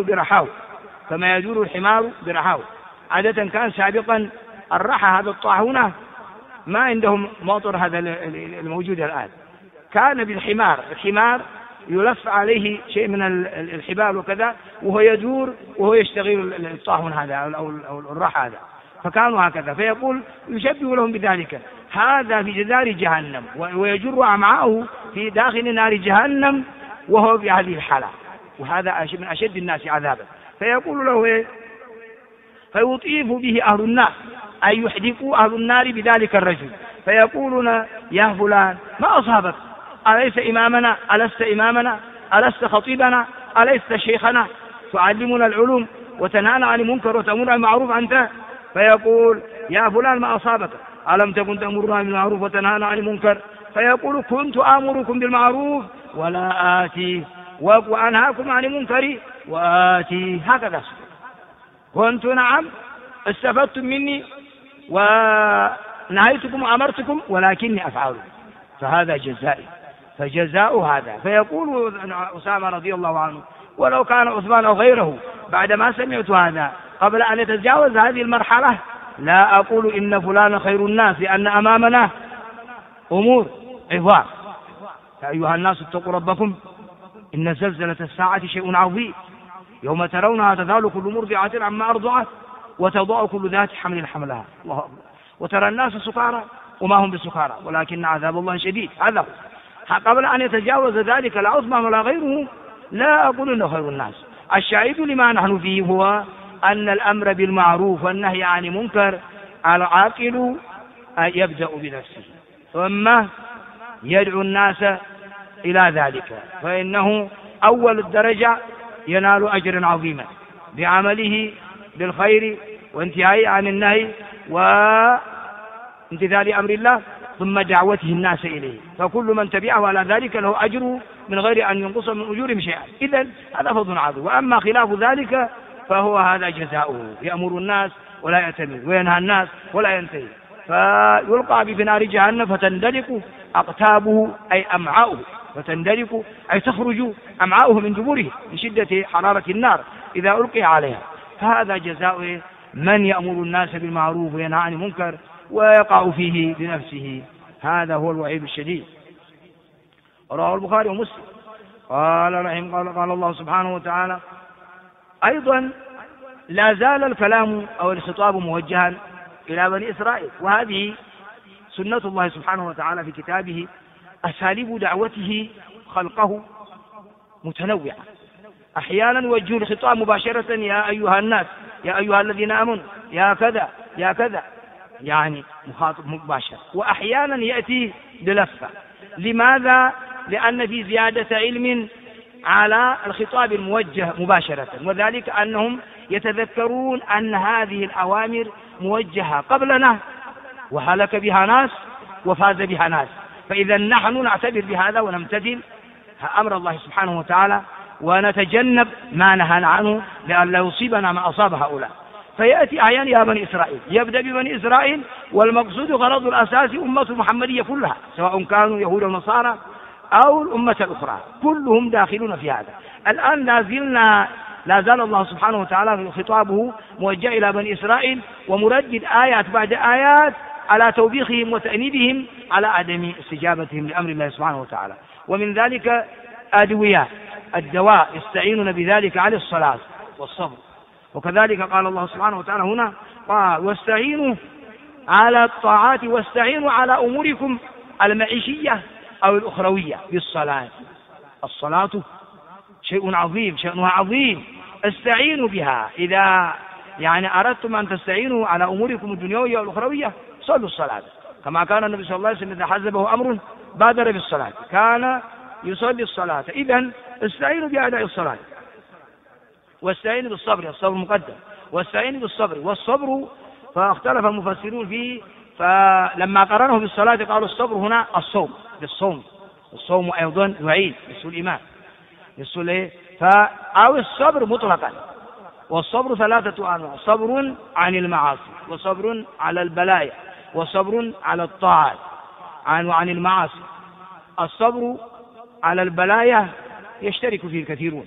برحاه عادة كان سابقا الرحى هذا الطاحونة ما عندهم موتور هذا الموجود الآن كان بالحمار الحمار يلف عليه شيء من الحبال وكذا وهو يدور وهو يشتغل الطاحون هذا أو الرحى هذا فكانوا هكذا. فيقول يشبه لهم بذلك هذا في جدار جهنم ويجر أمعاءه في داخل نار جهنم وهو بهذه الحالة وهذا من أشد الناس عذابا. فيقول له فيطيف به أهل النار أي يحدقوا أهل النار بذلك الرجل فيقولون يا فلان ما أصابك أليس إمامنا ألست إمامنا ألست خطيبنا ألست شيخنا تعلمنا العلوم وتنهانا عن المنكر وتأمرنا بالمعروف أنت. فيقول يا فلان ما أصابك ألم تكن تأمرنا بالمعروف وتنهانا عن المنكر؟ فيقول كنت آمركم بالمعروف ولا آتي وأنهاكم عن المنكر وآتي هكذا كنت نعم استفدتم مني نهيتكم وأمرتكم ولكني أفعل، فهذا جزائي، فجزاء هذا. فيقول أسامة رضي الله عنه: ولو كان عثمان أو غيره بعدما سمعت هذا قبل أن يتجاوز هذه المرحلة لا أقول إن فلان خير الناس، لأن أمامنا أمور عظام. يا أيها الناس اتقوا ربكم إن زلزلة الساعة شيء عظيم، يوم ترونها تذهل كل مرضعة عما أرضعت وتضع كل ذات حمل حملها، الله أكبر، وترى الناس سكارى وما هم بسكارى ولكن عذاب الله شديد. هذا قبل أن يتجاوز ذلك لا عثمان ولا غيره لا أقول إنه خير الناس. الشاهد لما نحن فيه هو أن الأمر بالمعروف والنهي عن المنكر العاقل يبدأ بنفسه ثم يدعو الناس إلى ذلك، فإنه أول الدرجة ينال أجرا عظيما بعمله بالخير وانتهائه عن النهي وامتثال أمر الله ثم دعوته الناس إليه، فكل من تبعه على ذلك له أجر من غير أن ينقص من أجورهم شيئا. إذن هذا فضل عظيم. وأما خلاف ذلك فهو هذا جزاؤه، يأمر الناس ولا يأتمر وينهى الناس ولا ينتهي، فيلقى بنار جهنم فتندلق أقتابه أي أمعاؤه، فتندلق أي تخرج أمعاؤه من دبره من شدة حرارة النار إذا ألقي عليها. فهذا جزاء من يأمر الناس بالمعروف وينهى عن المنكر ويقع فيه بنفسه، هذا هو الوعيد الشديد. رواه البخاري ومسلم. قال الله سبحانه وتعالى أيضا: لا زال الكلام أو الخطاب موجها إلى بني إسرائيل، وهذه سنة الله سبحانه وتعالى في كتابه، أساليب دعوته خلقه متنوعة. أحيانا يوجه الخطاب مباشرة: يا أيها الناس، يا أيها الذين آمنوا، يا كذا يا كذا، يعني مخاطب مباشر. وأحيانا يأتي بلفة. لماذا؟ لأن في زيادة علم على الخطاب الموجه مباشرة، وذلك أنهم يتذكرون أن هذه الأوامر موجهة قبلنا وهلك بها ناس وفاز بها ناس، فإذا نحن نعتبر بهذا ونمتثل أمر الله سبحانه وتعالى ونتجنب ما نهانا عنه لئلا يصيبنا ما أصاب هؤلاء. فيأتي أحيانا يا بني إسرائيل، يبدأ ببني إسرائيل، والمقصود غرض الأساسي أمة المحمدية كلها سواء كانوا يهود ونصارى أو الأمة الأخرى، كلهم داخلون في هذا. الآن لا زال الله سبحانه وتعالى في خطابه موجه إلى بني إسرائيل ومردد آيات بعد آيات على توبيخهم وتأنيبهم على عدم استجابتهم لأمر الله سبحانه وتعالى. ومن ذلك أدوية الدواء يستعينون بذلك على الصلاة والصبر. وكذلك قال الله سبحانه وتعالى هنا: واستعينوا على الطاعات واستعينوا على أموركم المعيشية أو الأخروية بالصلاة. الصلاة شيء عظيم، شأنها عظيم، استعينوا بها. إذا يعني أردتم أن تستعينوا على أموركم الدنيوية والأخروية صلوا الصلاة، كما كان النبي صلى الله عليه وسلم إذا حزبه أمر بادر بالصلاة، كان يصلي الصلاة. إذن استعينوا بأداء الصلاة، واستعينوا بالصبر، الصبر مقدم، واستعينوا بالصبر. والصبر فاختلف المفسرون فيه، فلما قرنه بالصلاة قالوا الصبر هنا الصوم بالصوم، الصوم أيضا يعين يسوء الإيمان يسوء إيه، أو الصبر مطلقا. والصبر ثلاثة أنواع: صبر عن المعاصي، وصبر على البلايا، وصبر على الطاعات عن المعاصي. الصبر على البلايا يشترك فيه الكثيرون،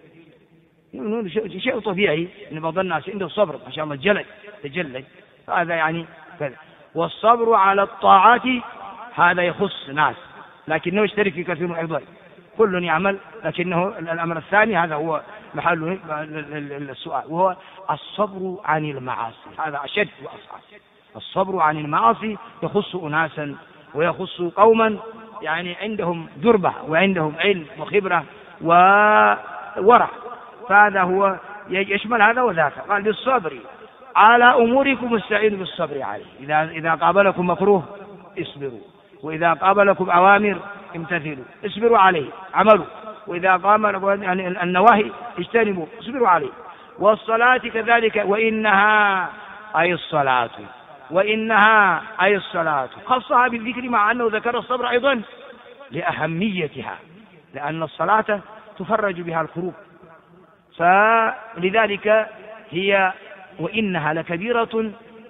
شيء طبيعي ان بعض الناس عنده صبر ما شاء الله تجلد، هذا يعني كذا. والصبر على الطاعات هذا يخص ناس لكنه يشترك في كثير ايضا، كل يعمل، لكنه الامر الثاني هذا هو محل السؤال، وهو الصبر عن المعاصي. هذا اشد واصعب. الصبر عن المعاصي يخص اناسا ويخص قوما يعني عندهم جربة وعندهم علم وخبرة وورع، فهذا هو يشمل هذا وذاك. قال: بالصبر على أموركم استعينوا بالصبر عليه. إذا قابلكم مكروه اصبروا، وإذا قابلكم أوامر امتثلوا اصبروا عليه عملوا، وإذا قابلكم النواهي اجتنبوا اصبروا عليه. والصلاة كذلك، وإنها أي الصلاة، وإنها أي الصلاة، خصها بالذكر مع أنه ذكر الصبر أيضا لأهميتها، لأن الصلاة تفرج بها الكروب، فلذلك هي وإنها لكبيرة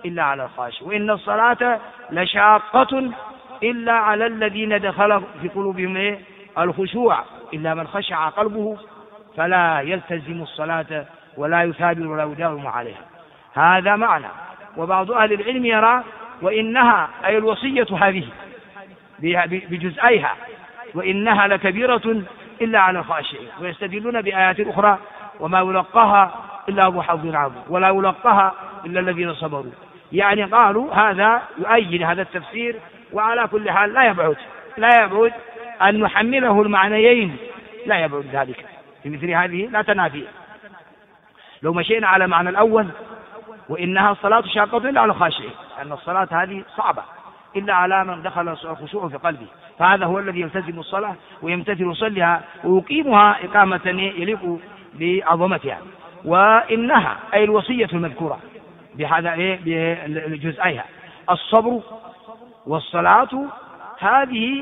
إلا على الخاشع، وإن الصلاة لشاقة إلا على الذين دخل في قلوبهم الخشوع، إلا من خشع قلبه فلا يلتزم الصلاة ولا يثابر ولا يداوم عليها. هذا معنى. وبعض أهل العلم يرى وإنها أي الوصية هذه بجزئيها وإنها لكبيرة إلا على الخاشعين، ويستدلون بآيات أخرى وما يلقاها إلا أبو حظ عظيم ولا يلقاها إلا الذين صبروا. يعني قالوا هذا يؤيد هذا التفسير. وعلى كل حال لا يبعد أن نحمله المعنيين، لا يبعد ذلك في مثل هذه لا تنافي. لو مشينا على معنى الأول وإنها الصلاة شاقة إلا على الخاشعين، أن الصلاة هذه صعبة إلا على من دخل الخشوع في قلبه، فهذا هو الذي يلتزم الصلاة ويمتثل يصليها ويقيمها إقامة يليق بعظمتها. وإنها أي الوصية المذكورة بجزئيها الصبر والصلاة، هذه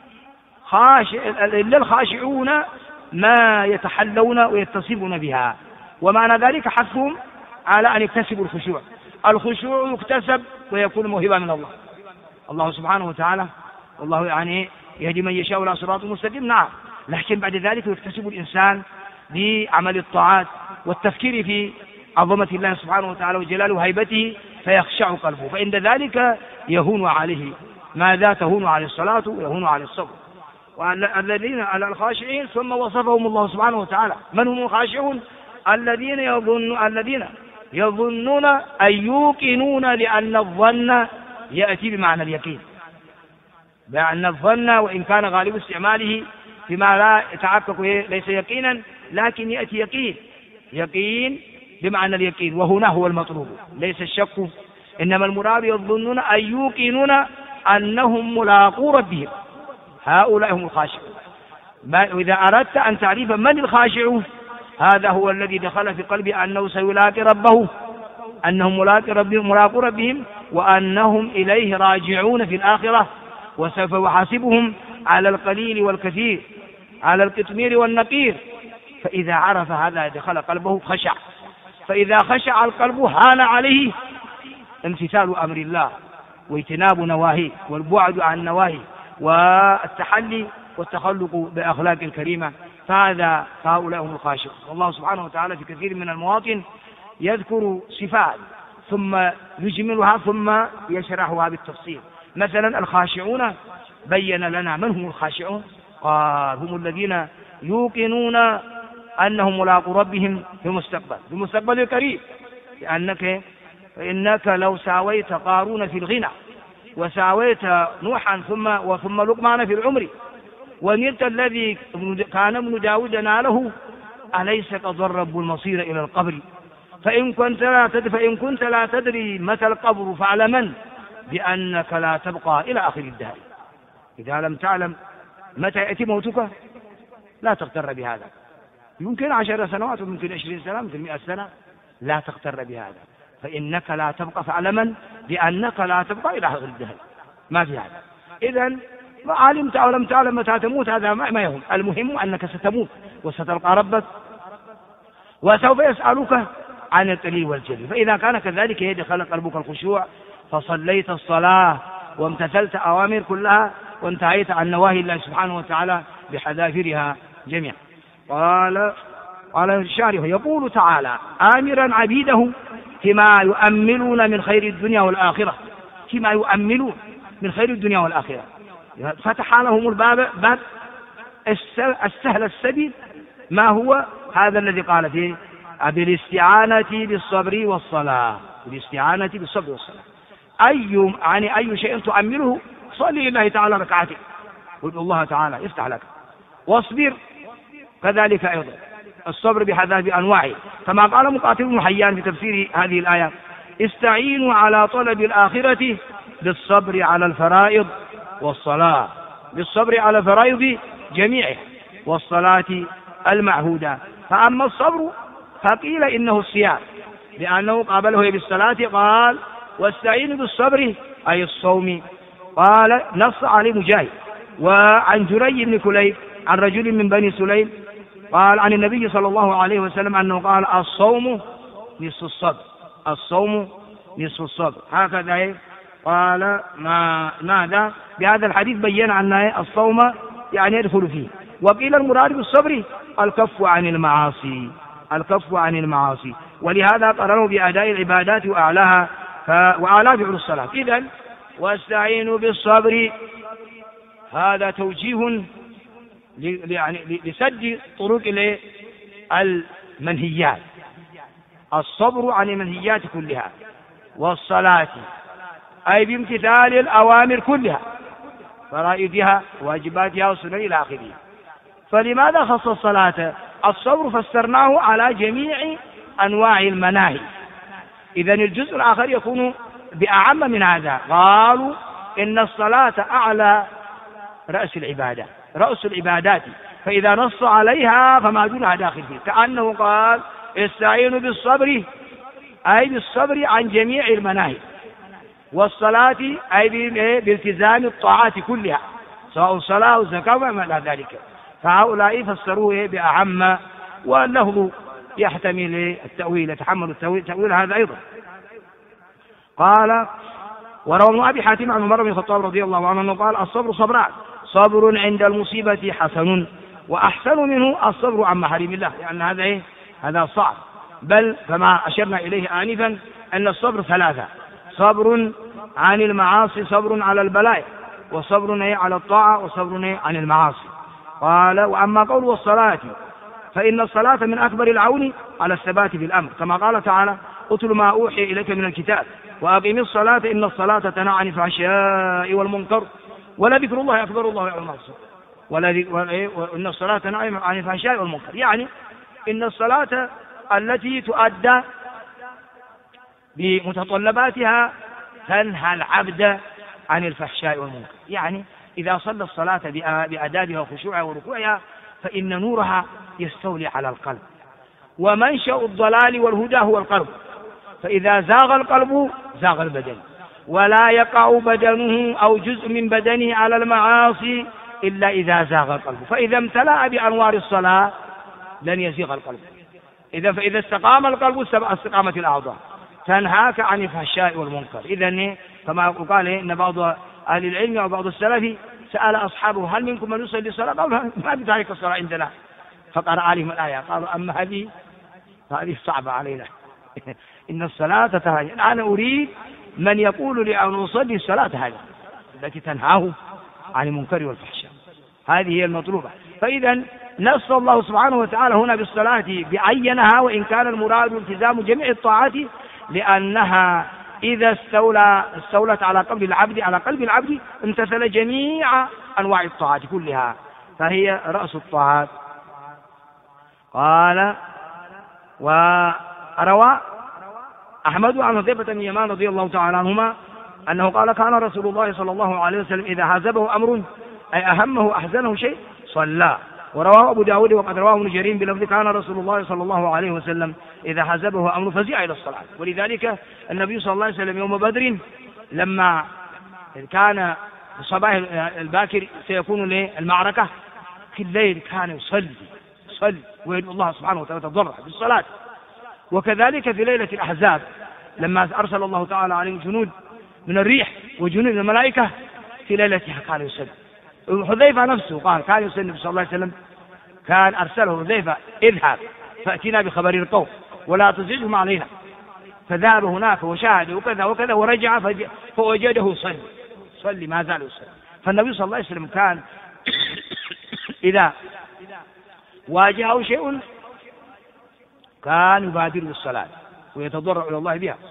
إلا الخاشعون ما يتحلون ويتصفون بها. ومعنى ذلك حثهم على أن يكتسبوا الخشوع. الخشوع يكتسب ويكون موهبة من الله سبحانه وتعالى، والله يعني يهدي من يشاء إلى صراط مستقيم. نعم، لكن بعد ذلك يكتسب الإنسان بعمل الطاعات والتفكير في عظمة الله سبحانه وتعالى وجلال وهيبته فيخشع قلبه، فعند ذلك يهون عليه ماذا تهون عليه الصلاة ويهون عليه الصبر. والذين على الخاشعين ثم وصفهم الله سبحانه وتعالى. من هم الخاشعون؟ الذين يظنون أن يوقنون، لأن الظن يأتي بمعنى اليقين، لأن الظن وإن كان غالب استعماله فيما لا يتعقق ليس يقينا، لكن يأتي يقين بمعنى اليقين، وهنا هو المطلوب ليس الشك، إنما المراد يظنون أن يوقنون أنهم ملاقو ربهم، هؤلاء هم الخاشعون. وإذا أردت أن تعرف من الخاشعون، هذا هو الذي دخل في قلبه أنه سيلاقي ربه، أنهم ملاقو ربهم، وأنهم إليه راجعون في الآخرة، وسوف يحاسبهم على القليل والكثير، على القطمير والنقير. فإذا عرف هذا دخل قلبه خشع، فإذا خشع القلب هان عليه امتثال أمر الله واجتناب نواهيه والبعد عن نواهيه والتحلي والتخلق بأخلاق الكريمة، فهؤلاء هم الخاشعون. والله سبحانه وتعالى في كثير من المواطن يذكر صفات ثم يجملها ثم يشرحها بالتفصيل. مثلا الخاشعون بين لنا من هم الخاشعون، قال هم الذين يوقنون أنهم ملاقو ربهم في المستقبل القريب، فإنك لو ساويت قارون في الغنى وساويت نوحا ثم لقمان في العمر ونلت الذي كان ابن داود ناله، أليس قد رب المصير إلى القبر، فإن كنت لا تدري متى القبر فاعلمن بأنك لا تبقى إلى آخر الدهر. إذا لم تعلم متى يأتي موتك لا تغتر بهذا، يمكن 10 سنوات ويمكن 20 سنة يمكن 100 سنة، لا تغتر بهذا، فإنك لا تبقى فاعلمن بأنك لا تبقى إلى آخر الدهر، ما في هذا. إذن علمت أو لم تعلم متى تموت هذا ما يهم، المهم أنك ستموت وستلقى ربك وسوف يسألك عن القليل والجليل. فإذا كان كذلك يدخل قلبك الخشوع فصليت الصلاة وامتثلت أوامر كلها وانتهيت عن نواهي الله سبحانه وتعالى بحذافيرها جميعا. قال الشارح يقول تعالى آمرا عبيده فيما يؤملون من خير الدنيا والآخرة، فيما يؤملون من خير الدنيا والآخرة، فتح لهم الباب السهل السبيل. ما هو هذا الذي قال فيه بالاستعانة بالصبر والصلاة، بالاستعانة بالصبر والصلاة، أي شيء تؤمله صلي لله تعالى ركعتين وادعو الله تعالى يفتح لك، واصبر كذلك أيضا، الصبر بحذاف أنواعه، كما قال مقاتل بن حيان في تفسير هذه الآية استعينوا على طلب الآخرة بالصبر على الفرائض والصلاة، بالصبر على الفرائض جميعها والصلاة المعهودة. فأما الصبر فقيل إنه الصيام، لأنه قابله بالصلاة قال واستعينوا بالصبر أي الصوم. قال نص عليه مجاهد وعن جري بن كليب عن رجل من بني سليم قال عن النبي صلى الله عليه وسلم أنه قال الصوم نصف الصبر، الصوم نصف الصبر. هكذا قال ماذا بهذا الحديث بين أن الصوم يعني يدخل فيه. وقيل المراد بالصبر الكف عن المعاصي، الكف عن المعاصي، ولهذا قرروا بأداء العبادات وأعلاها وأعلى فعل الصلاة. إذن واستعينوا بالصبر هذا توجيه يعني لسد طرق المنهيات، الصبر عن المنهيات كلها، والصلاة أي بامتثال الأوامر كلها، فرائدها واجباتها والسنن إلى آخره. فلماذا خص الصلاة؟ الصبر فسرناه على جميع أنواع المناهي، إذن الجزء الآخر يكون بأعم من هذا. قالوا إن الصلاة أعلى رأس العبادة، رأس العبادات، فإذا نص عليها فما دونها داخل فيه. كأنه قال استعينوا بالصبر أي بالصبر عن جميع المناهي، والصلاة أي بالتزام الطاعات كلها سواء الصلاة والزكاة وما إلى ذلك. فهؤلاء فسروه بأعم، واللفظ يحتمل التأويل، يتحمل التأويل هذا أيضا. قال وروى ابن أبي حاتم عن عمر بن الخطاب رضي الله عنه قال الصبر صبران، صبر عند المصيبة حسن، وأحسن منه الصبر عن محارم الله، لأن يعني هذا صعب. بل كما أشرنا إليه آنفا أن الصبر ثلاثة: صبر عن المعاصي، صبر على البلاء، وصبر على الطاعة، وصبر عن المعاصي. قال وأما قول والصلاة فإن الصلاة من أكبر العون على الثبات في الأمر، كما قال تعالى اتل ما أوحي إليك من الكتاب وأقم الصلاة إن الصلاة تنهى عن الفحشاء والمنكر ولذكر الله أكبر الله يعلم ما تصنعون وإن الصلاة تنهى عن الفحشاء والمنكر. يعني إن الصلاة التي تؤدى بمتطلباتها تنهى العبد عن الفحشاء والمنكر. يعني إذا صلى الصلاة بأدابها وخشوعها وركوعها فإن نورها يستولي على القلب، ومنشأ الضلال والهدى هو القلب، فإذا زاغ القلب زاغ البدن، ولا يقع بدنه أو جزء من بدنه على المعاصي إلا إذا زاغ القلب. فإذا امتلأ بأنوار الصلاة لن يزيغ القلب. فإذا استقام القلب استقامت الأعضاء، تنهاك عن الفحشاء والمنكر. إذن كما قال إن بعض أهل العلم وبعض السلف سأل أصحابه هل منكم من يصلي الصلاة؟ قالوا ما بذلك الصلاة عندنا، فقرأ عليهم الآية قالوا أما هذه صعبة علينا إن الصلاة تنهى. أنا أريد من يقول لي أن أصلي الصلاة هذه التي تنهاه عن المنكر والفحشاء، هذه هي المطلوبة. فإذا نص الله سبحانه وتعالى هنا بالصلاة بعينها، وإن كان المراد التزام جميع الطاعات، لأنها إذا استولت على قلب العبد امتثل جميع أنواع الطاعات كلها، فهي رأس الطاعات. قال وروى أحمد عن حذيفة بن اليمان رضي الله تعالى عنهما أنه قال كان رسول الله صلى الله عليه وسلم إذا حزبه أمر أي أهمه أحزنه شيء صلى. ورواه أبو داود وقد رواه ابن جرير بلفظ كان رسول الله صلى الله عليه وسلم إذا حزبه أمر فزع إلى الصلاة. ولذلك النبي صلى الله عليه وسلم يوم بدر لما كان الصباح الباكر سيكون للمعركة في الليل كان يصلي ويدعو الله سبحانه وتعالى يتضرع بالصلاة. وكذلك في ليلة الأحزاب لما أرسل الله تعالى عليهم جنود من الريح وجنود من الملائكة في ليلتها كان يصلي. حذيفة نفسه قال كان يصلي النبي صلى الله عليه وسلم، كان أرسله حذيفة اذهب فأتينا بخبر القوم ولا تزعجهم علينا، فذهب هناك وشاهد وكذا وكذا ورجع فوجده صلي ما زال يصلي. فالنبي صلى الله عليه وسلم كان إذا واجهه شيء كان يبادر بالصلاة ويتضرع إلى الله بها.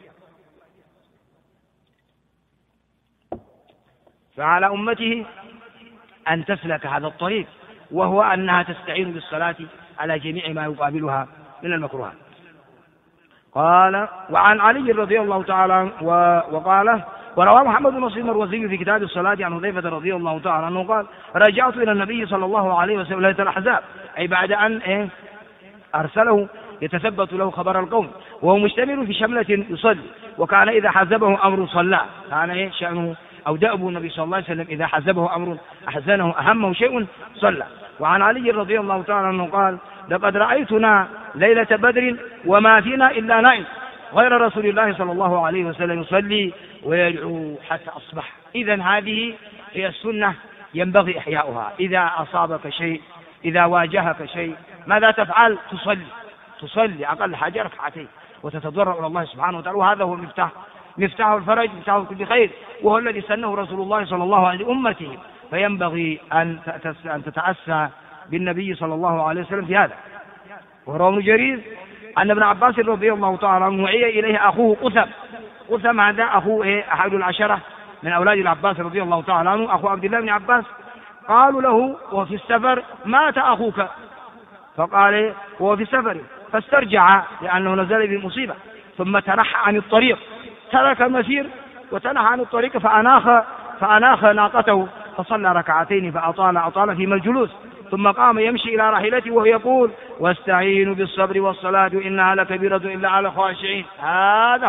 فعلى أمته أن تسلك هذا الطريق، وهو أنها تستعين بالصلاة على جميع ما يقابلها من المكروهات. قال وعن علي رضي الله تعالى عنه وقال وروى محمد بن مسلم المروزي في كتاب الصلاة عن حذيفة رضي الله تعالى عنه قال رجعت إلى النبي صلى الله عليه وسلم ليلة الأحزاب، أي بعد أن أرسله يتثبت له خبر القوم، وهو مشتمل في شملة يصلي، وكان إذا حزبه أمر صلى، كان شأنه أو دأبه النبي صلى الله عليه وسلم إذا حزبه أمر أحزنه أهمه شيء صلى. وعن علي رضي الله تعالى عنه قال لقد رأيتنا ليلة بدر وما فينا إلا نائم، غير رسول الله صلى الله عليه وسلم يصلي ويدعو حتى أصبح. إذن هذه هي السنة ينبغي إحياؤها. إذا أصابك شيء، إذا واجهك شيء، ماذا تفعل؟ تصلي أقل حاجة ركعتين وتتضرع إلى الله سبحانه وتعالى، وهذا هو مفتاح الفرج، مفتاح كل خير، وهو الذي سنه رسول الله صلى الله عليه وسلم أمته. فينبغي أن تتأسى بالنبي صلى الله عليه وسلم في هذا. وروى ابن جرير أن ابن عباس رضي الله تعالى عنه وعي إليه أخوه قثم هذا أخوه أحد العشرة من أولاد العباس رضي الله تعالى عنه، أخو عبد الله بن عباس. قالوا له وفي السفر مات أخوك، فقال هو في السفر، فاسترجع لأنه نزل بمصيبة، ثم تنحى عن الطريق، ترك المسير وتنحى عن الطريق فأناخ ناقته فصلى ركعتين فأطال فيما الجلوس، ثم قام يمشي إلى راحلته وهو يقول واستعينوا بالصبر والصلاة إنها لكبيرة إلا على الخاشعين. هذا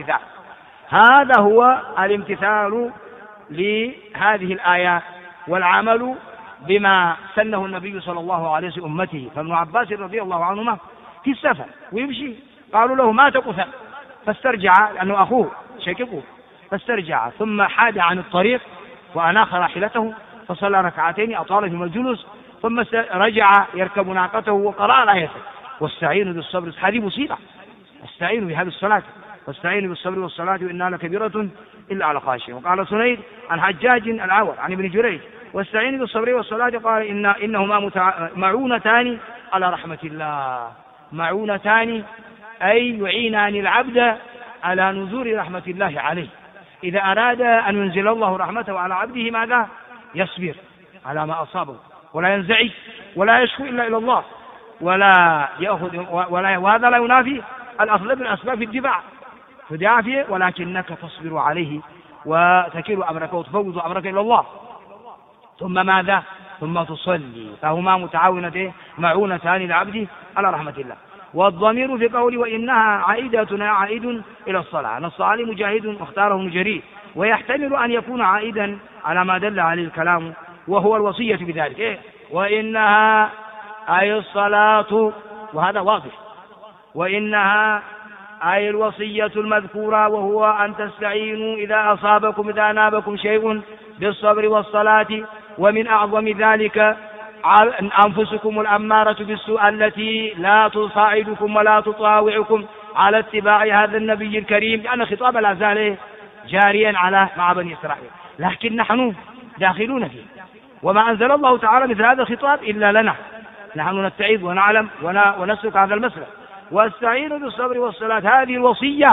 هو الامتثال لهذه الآيات والعمل بما سنه النبي صلى الله عليه وسلم أمته. فابن عباس رضي الله عنهما في السفر ويمشي، قالوا له مات قثم، فاسترجع لأنه أخوه شككه، فاسترجع ثم حاد عن الطريق وأناخ راحلته فصلى ركعتين أطال فيما الجلوس، ثم رجع يركب ناقته وقرأ الآية واستعينوا بالصبر. هذه مصيبة، استعينوا بهذه الصلاة، واستعينوا بالصبر والصلاة إنها لكبيرة إلا على الخاشعين. وقال سنيد عن حجاج العور عن ابن جريج واستعينوا بالصبر والصلاة قال إنهما معونتان على رحمة الله. معونتان أي يعينان العبد على نزول رحمة الله عليه. إذا أراد أن ينزل الله رحمته على عبده ماذا؟ يصبر على ما أصابه ولا ينزعج ولا يشكو إلا إلى الله ولا يأخذ وهذا لا ينافي الأخذ بالأسباب في الدفاع فيه، ولكنك تصبر عليه وتكل أمرك وتفوض أمرك إلى الله. ثم ماذا؟ ثم تصلي. فهما معونتان للعبد على رحمة الله. والضمير في قوله وإنها عائد إلى الصلاة نص عليه مجاهد واختاره ابن جرير، ويحتمل أن يكون عائدا على ما دل عليه الكلام وهو الوصية بذلك. وإنها أي الصلاة، وهذا واضح، وإنها أي الوصية المذكورة، وهو أن تستعينوا إذا أنابكم شيء بالصبر والصلاة. ومن أعظم ذلك أنفسكم الأمارة بالسوء التي لا تصاعدكم ولا تطاوعكم على اتباع هذا النبي الكريم، لأن خطاب لا زال جاريا مع بني إسرائيل، لكن نحن داخلون فيه، وما أنزل الله تعالى مثل هذا الخطاب إلا لنا، نحن نتعظ ونعلم ونسلك هذا المسلك. واستعينوا بالصبر والصلاة، هذه الوصية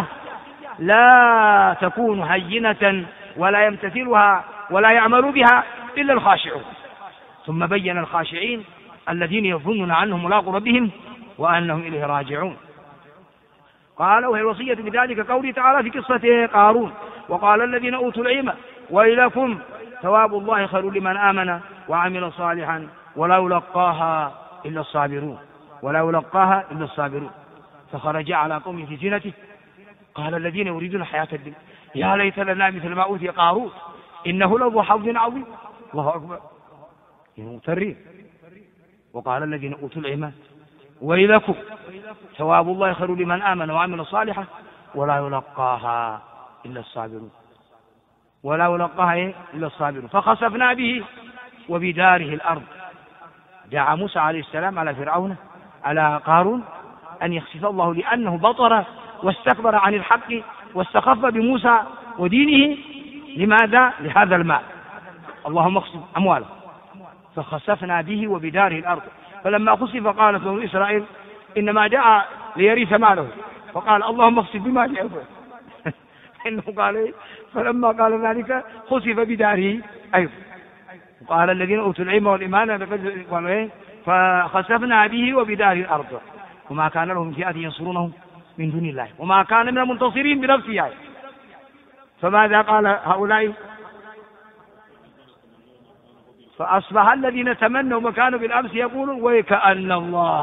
لا تكون هينة ولا يمتثلها ولا يعمل بها إلا الخاشعون. ثم بين الخاشعين الذين يظنون عنهم ملاقو ربهم وأنهم إليه راجعون. قال وهي الوصية بذلك قوله تعالى في قصة قارون وقال الذين أوتوا العلم ويلكم ثواب الله خير لمن آمن وعمل صالحا ولا يلقاها إلا الصابرون. فخرج على قومه في زينته قال الذين يريدون الحياة الدنيا يا ليت لنا مثل ما أوتي قارون إنه لذو حظ عظيم. الله أكبر، مغترين. وقال الذين أوتوا العلم ويلكم ثواب الله خير لمن آمن وعمل صالحا ولا يلقاها إلا الصابرون. فخسفنا به وبداره الأرض. دعا موسى عليه السلام على فرعون على قارون أن يخسف الله لأنه بطر واستكبر عن الحق واستخف بموسى ودينه. لماذا؟ لهذا المال. اللهم اخسف أمواله. فخسفنا به وبداره الأرض. فلما خسف قالت بنو إسرائيل إنما جاء ليرث ماله، فقال اللهم اخسف بمالي إنه قال فلما قال ذلك خسف بداره أيضا. وقال الذين أوتوا العلم والإيمان فخسفنا به وبداره الأرض وما كان لهم من فئة ينصرونه من دون الله وما كان من المنتصرين بنفسه. فماذا قال هؤلاء؟ فأصبح الذين تمنوا مكانه بالأمس يقولون ويكأن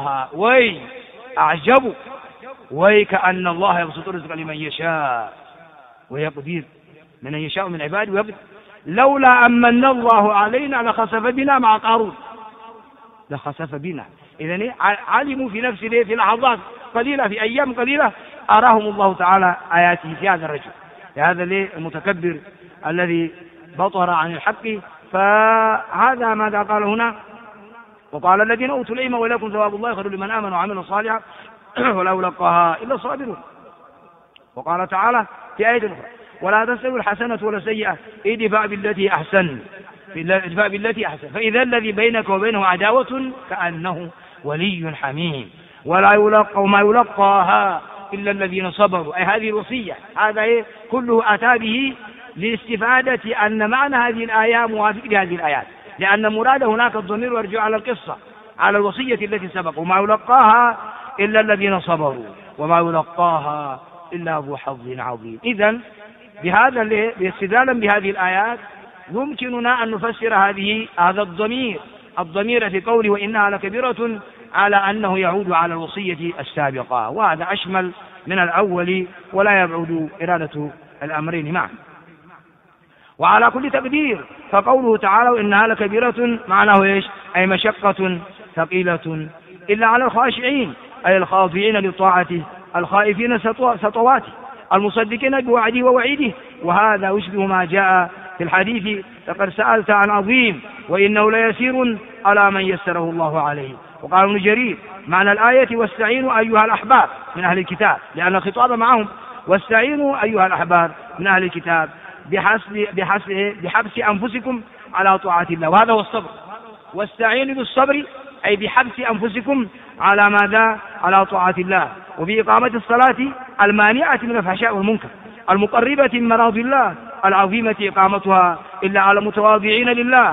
الله يبسط الرزق لمن يشاء ويقدر من يشاء من عباده ويقدر لولا أمن الله علينا لخسف بنا مع قارون. إذن علموا في نفسه في لحظات قليلة في أيام قليلة أراهم الله تعالى آياته في هذا الرجل، هذا المتكبر الذي بطر عن الحق. فهذا ماذا قال هنا؟ وقال الذين أوتوا العلم ولكم ثواب الله خير لمن آمن وعمل صالحا ولا يلقاها إلا الصابرون. وقال تعالى في آية أخرى ولا تستوي الحسنة ولا السيئة ادفع بالتي أحسن فإذا الذي بينك وبينه عداوة كأنه ولي حميم وما يلقاها إلا الذين صبروا. أي هذه الوصية، هذا كله أتى به لاستفادة أن معنى هذه الآية موافق لهذه الآيات، لأن مراد هناك الضمير يرجع على القصة، على الوصية التي سبق. وما يلقاها إلا الذين صبروا وما يلقاها إلا ذو حظ عظيم. إذن بهذا استدلالا بهذه الآيات يمكننا أن نفسر هذا الضمير في قوله وإنها لكبيرة على أنه يعود على الوصية السابقة، وهذا أشمل من الأول ولا يبعد إرادة الأمرين معا. وعلى كل تقدير فقوله تعالى وإنها لكبيرة معناه إيش؟ أي مشقة ثقيلة إلا على الخاشعين، أي الخاضعين لطاعته الخائفين سطواته المصدقين بوعده ووعيده. وهذا يشبه ما جاء في الحديث لقد سألت عن عظيم وإنه ليسير على من يسره الله عليه. وقال ابن جرير معنى الآية واستعينوا أيها الأحبار من أهل الكتاب، لأن الخطاب معهم، واستعينوا أيها الأحبار من أهل الكتاب بحبس أنفسكم على طاعة الله، وهذا هو الصبر. واستعينوا بالصبر أي بحبس أنفسكم على ماذا؟ على طاعة الله، وبإقامة الصلاة المانعة من الفحشاء والمنكر المقربة من مراضي الله العظيمة إقامتها إلا على المتواضعين لله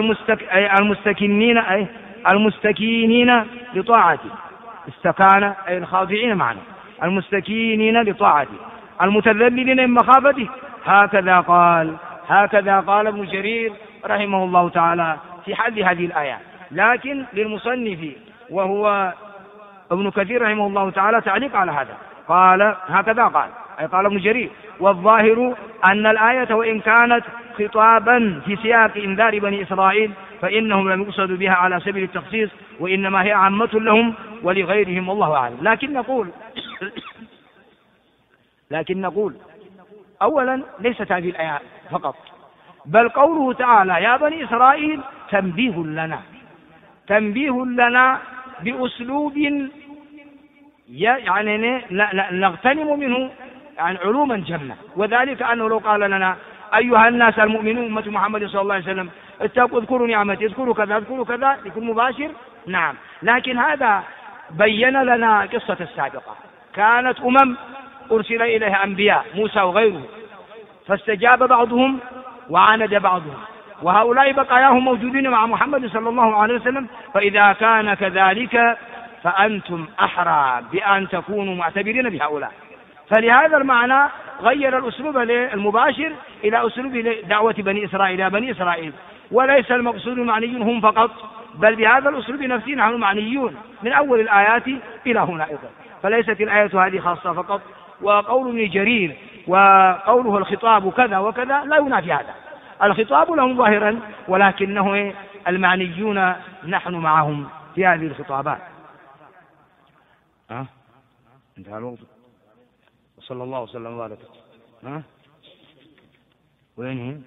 المستكينين لطاعته. استكان أي الخاضعين معنا، المستكينين لطاعته المتذللين من مخافته. هكذا قال ابن جرير رحمه الله تعالى في حل هذه الآيات. لكن للمصنف وهو ابن كثير رحمه الله تعالى تعليق على هذا، قال هكذا قال ابن جرير والظاهر أن الآية وإن كانت خطابا في سياق إنذار بني إسرائيل فإنهم لم يقصدوا بها على سبيل التخصيص، وإنما هي عامة لهم ولغيرهم والله أعلم. لكن نقول أولا ليست هذه الآية فقط، بل قوله تعالى يا بني إسرائيل تنبيه لنا بأسلوب يعني نغتنم منه يعني علوما جمة. وذلك أنه لو قال لنا أيها الناس المؤمنون أمة محمد صلى الله عليه وسلم اذكروا نعمتي اذكروا كذا يكون مباشر، نعم، لكن هذا بين لنا قصة السابقة. كانت أرسل إليها أنبياء موسى وغيره فاستجاب بعضهم وعاند بعضهم، وهؤلاء بقاياهم موجودين مع محمد صلى الله عليه وسلم. فإذا كان كذلك فأنتم أحرى بأن تكونوا معتبرين بهؤلاء. فلهذا المعنى غير الأسلوب المباشر إلى أسلوب دعوة بني إسرائيل يا بني إسرائيل، وليس المقصود المعنيون هم فقط، بل بهذا الأسلوب نفسه نحن معنيون من أول الآيات إلى هنا أيضا. فليست الآية هذه خاصة فقط. وقول ابن جرير وقوله الخطاب كذا وكذا لا ينافي هذا، الخطاب لهم ظاهرا ولكنه المعنيون نحن معهم في هذه الخطابات. انتهى الوقت، وصلى الله وسلم وبارك. وين هي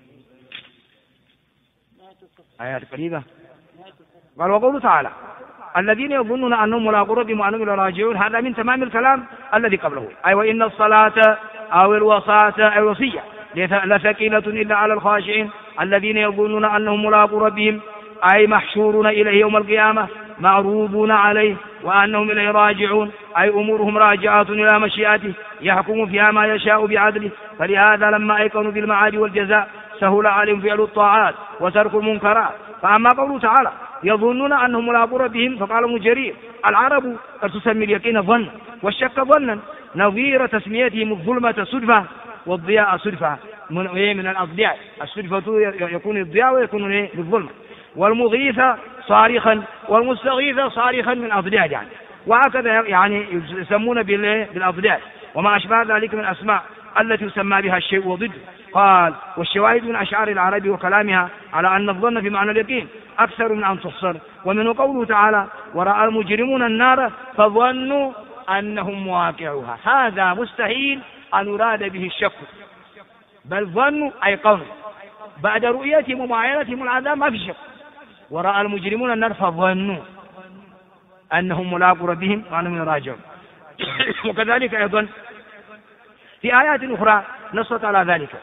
آيات قريبة؟ قال وقوله تعالى الذين يظنون أنهم ملاقو ربهم وأنهم إليه راجعون، هذا من تمام الكلام الذي قبله. أي وإن الصلاة أو الوصاة أو الوصية لثقيلة إلا على الخاشعين الذين يظنون أنهم ملاقو ربهم، أي محشورون إليه يوم القيامة معروضون عليه وأنهم إليه راجعون، أي أمورهم راجعات إلى مشيئته يحكم فيها ما يشاء بعدله. فلهذا لما أيقنوا بالمعاد والجزاء سهل عليهم فعل الطاعات وترك المنكرات. فأما قوله تعالى يظنون أنهم ملاقو ربهم فقال ابن جرير العرب تسمي اليقين ظن والشك ظنا، نظير تسميتهم الظلمة صدفة والضياء صدفة من الأضياء. الصدفة يكون الضياء ويكون بالظلمة، والمغيث صارخا والمستغيث صارخا من أضياء يعني. وهكذا يعني يسمون بالأضياء وما أشبه ذلك من أسماء التي يسمى بها الشيء وضده. قال والشواهد من أشعار العرب وكلامها على أن الظن بمعنى اليقين أكثر من أن تحصر. ومن قوله تعالى ورأى المجرمون النار فظنوا أنهم مواقعها. هذا مستحيل أن يراد به الشك، بل ظنوا أيقنوا بعد رؤيتهم ومعاينتهم العذاب ما في شك. ورأى المجرمون النار فظنوا أنهم ملاقو ربهم وأنهم يراجعون. وكذلك أيضا في آيات أخرى نصت على ذلك.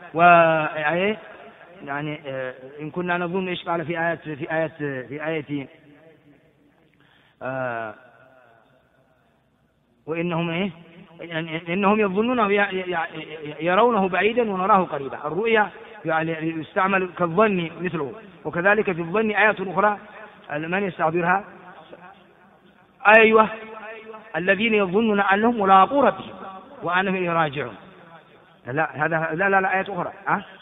يعني إن كنا نظن إيش قال في آية وإنهم يعني إنهم يظنون يرونه بعيدا ونراه قريبا. الرؤيا يعني يستعمل كالظن مثله. وكذلك في الظن آيات أخرى من يستعبرها؟ أيوة، الذين يظنون أنهم ملاقو ربهم وأنهم يراجعون. لا هذا لا آية أخرى.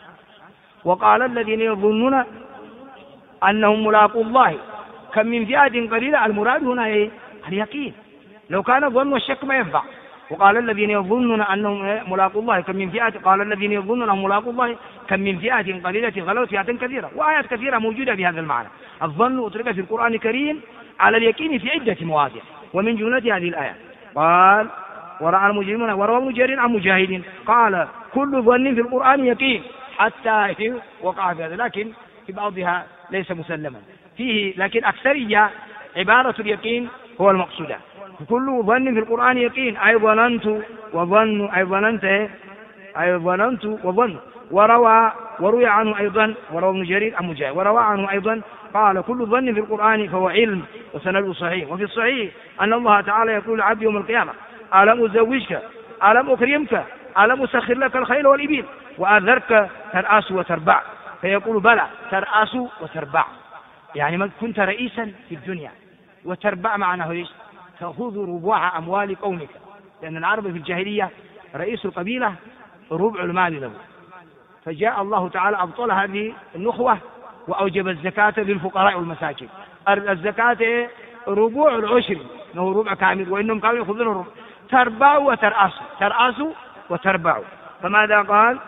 وقال الذين يظنون أنهم ملاقو الله كم من فئة قليلة. المراد هنا اليقين. لو كان الظن والشك ما ينفع. وقال الذين يظنون أنهم ملاقو الله كم من فئة، قال الذين يظنون أنهم ملاقو الله كم من فئة قليلة غلبت فئة كثيرة. وآيات كثيرة موجودة بهذا المعنى. الظن أطلق في القرآن الكريم على اليقين في عدة مواضع، ومن جملة هذه الآيات قال ورأى المجرمون. وروى ابن جرير عن مجاهد قال كل ظن في القرآن يقين حتى وقع في هذا، لكن في بعضها ليس مسلما فيه، لكن أكثرية عبارة اليقين هو المقصود. كل ظن في القرآن يقين أي ظننت وظن أي ظننت أي ظننت وظن. وروي عنه أيضا، وروى ابن جرير عن مجاهد وروى عنه أيضا قال كل ظن في القرآن فهو علم وسنده صحيح. وفي الصحيح أن الله تعالى يقول لعبده يوم القيامة ألم أزوجك ألم أكرمك ألم أسخر لك الخيل والإبل وأذرك ترأس وتربع، فيقول بلى ترأس وتربع، يعني ما كنت رئيسا في الدنيا. وتربع معناه ايش؟ تأخذ ربوع أموال قومك، لأن العرب في الجاهلية رئيس القبيلة ربع المال له. فجاء الله تعالى أبطل هذه النخوة وأوجب الزكاة للفقراء والمساكين. الزكاة ربوع العشر، انه ربع كامل، وانهم كانوا ياخذون الربع. تربع وترأس، ترأس وتربع. فماذا قال؟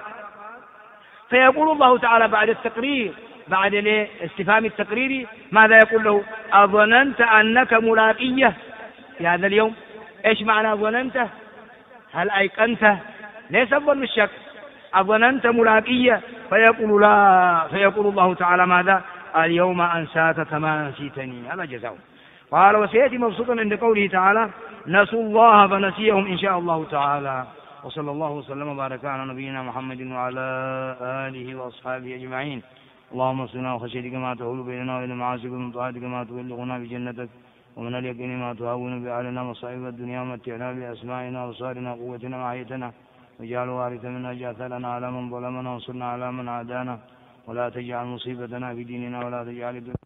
فيقول الله تعالى بعد التقرير، بعد الاستفهام التقريري، ماذا يقول له؟ أظننت أنك ملاقيه في هذا اليوم. ايش معنى ظننت؟ هل أيقنت؟ ليس الظن الشك. أظننت ملاقيه؟ فيقول لا، فيقول الله تعالى ماذا؟ اليوم أنساك كما نسيتني. هذا جزاؤه. قال وسيأتي مبسوطا عند قوله تعالى نسوا الله فنسيهم إن شاء الله تعالى. وصلى الله وسلم وبارك على نبينا محمد وعلى آله وأصحابه أجمعين. اللهم صلنا وخشيتك ما تحول بيننا وبين معاصيك ومن طاعتك ما تبلغنا بجنتك ومن اليقين ما تهون بعلنا مصائب الدنيا ومتعنا بأسماعنا وأبصارنا وقوتنا وحياتنا واجعل وارث منا جاثلنا على من ظلمنا وانصرنا على من عادانا ولا تجعل مصيبتنا في ديننا ولا تجعل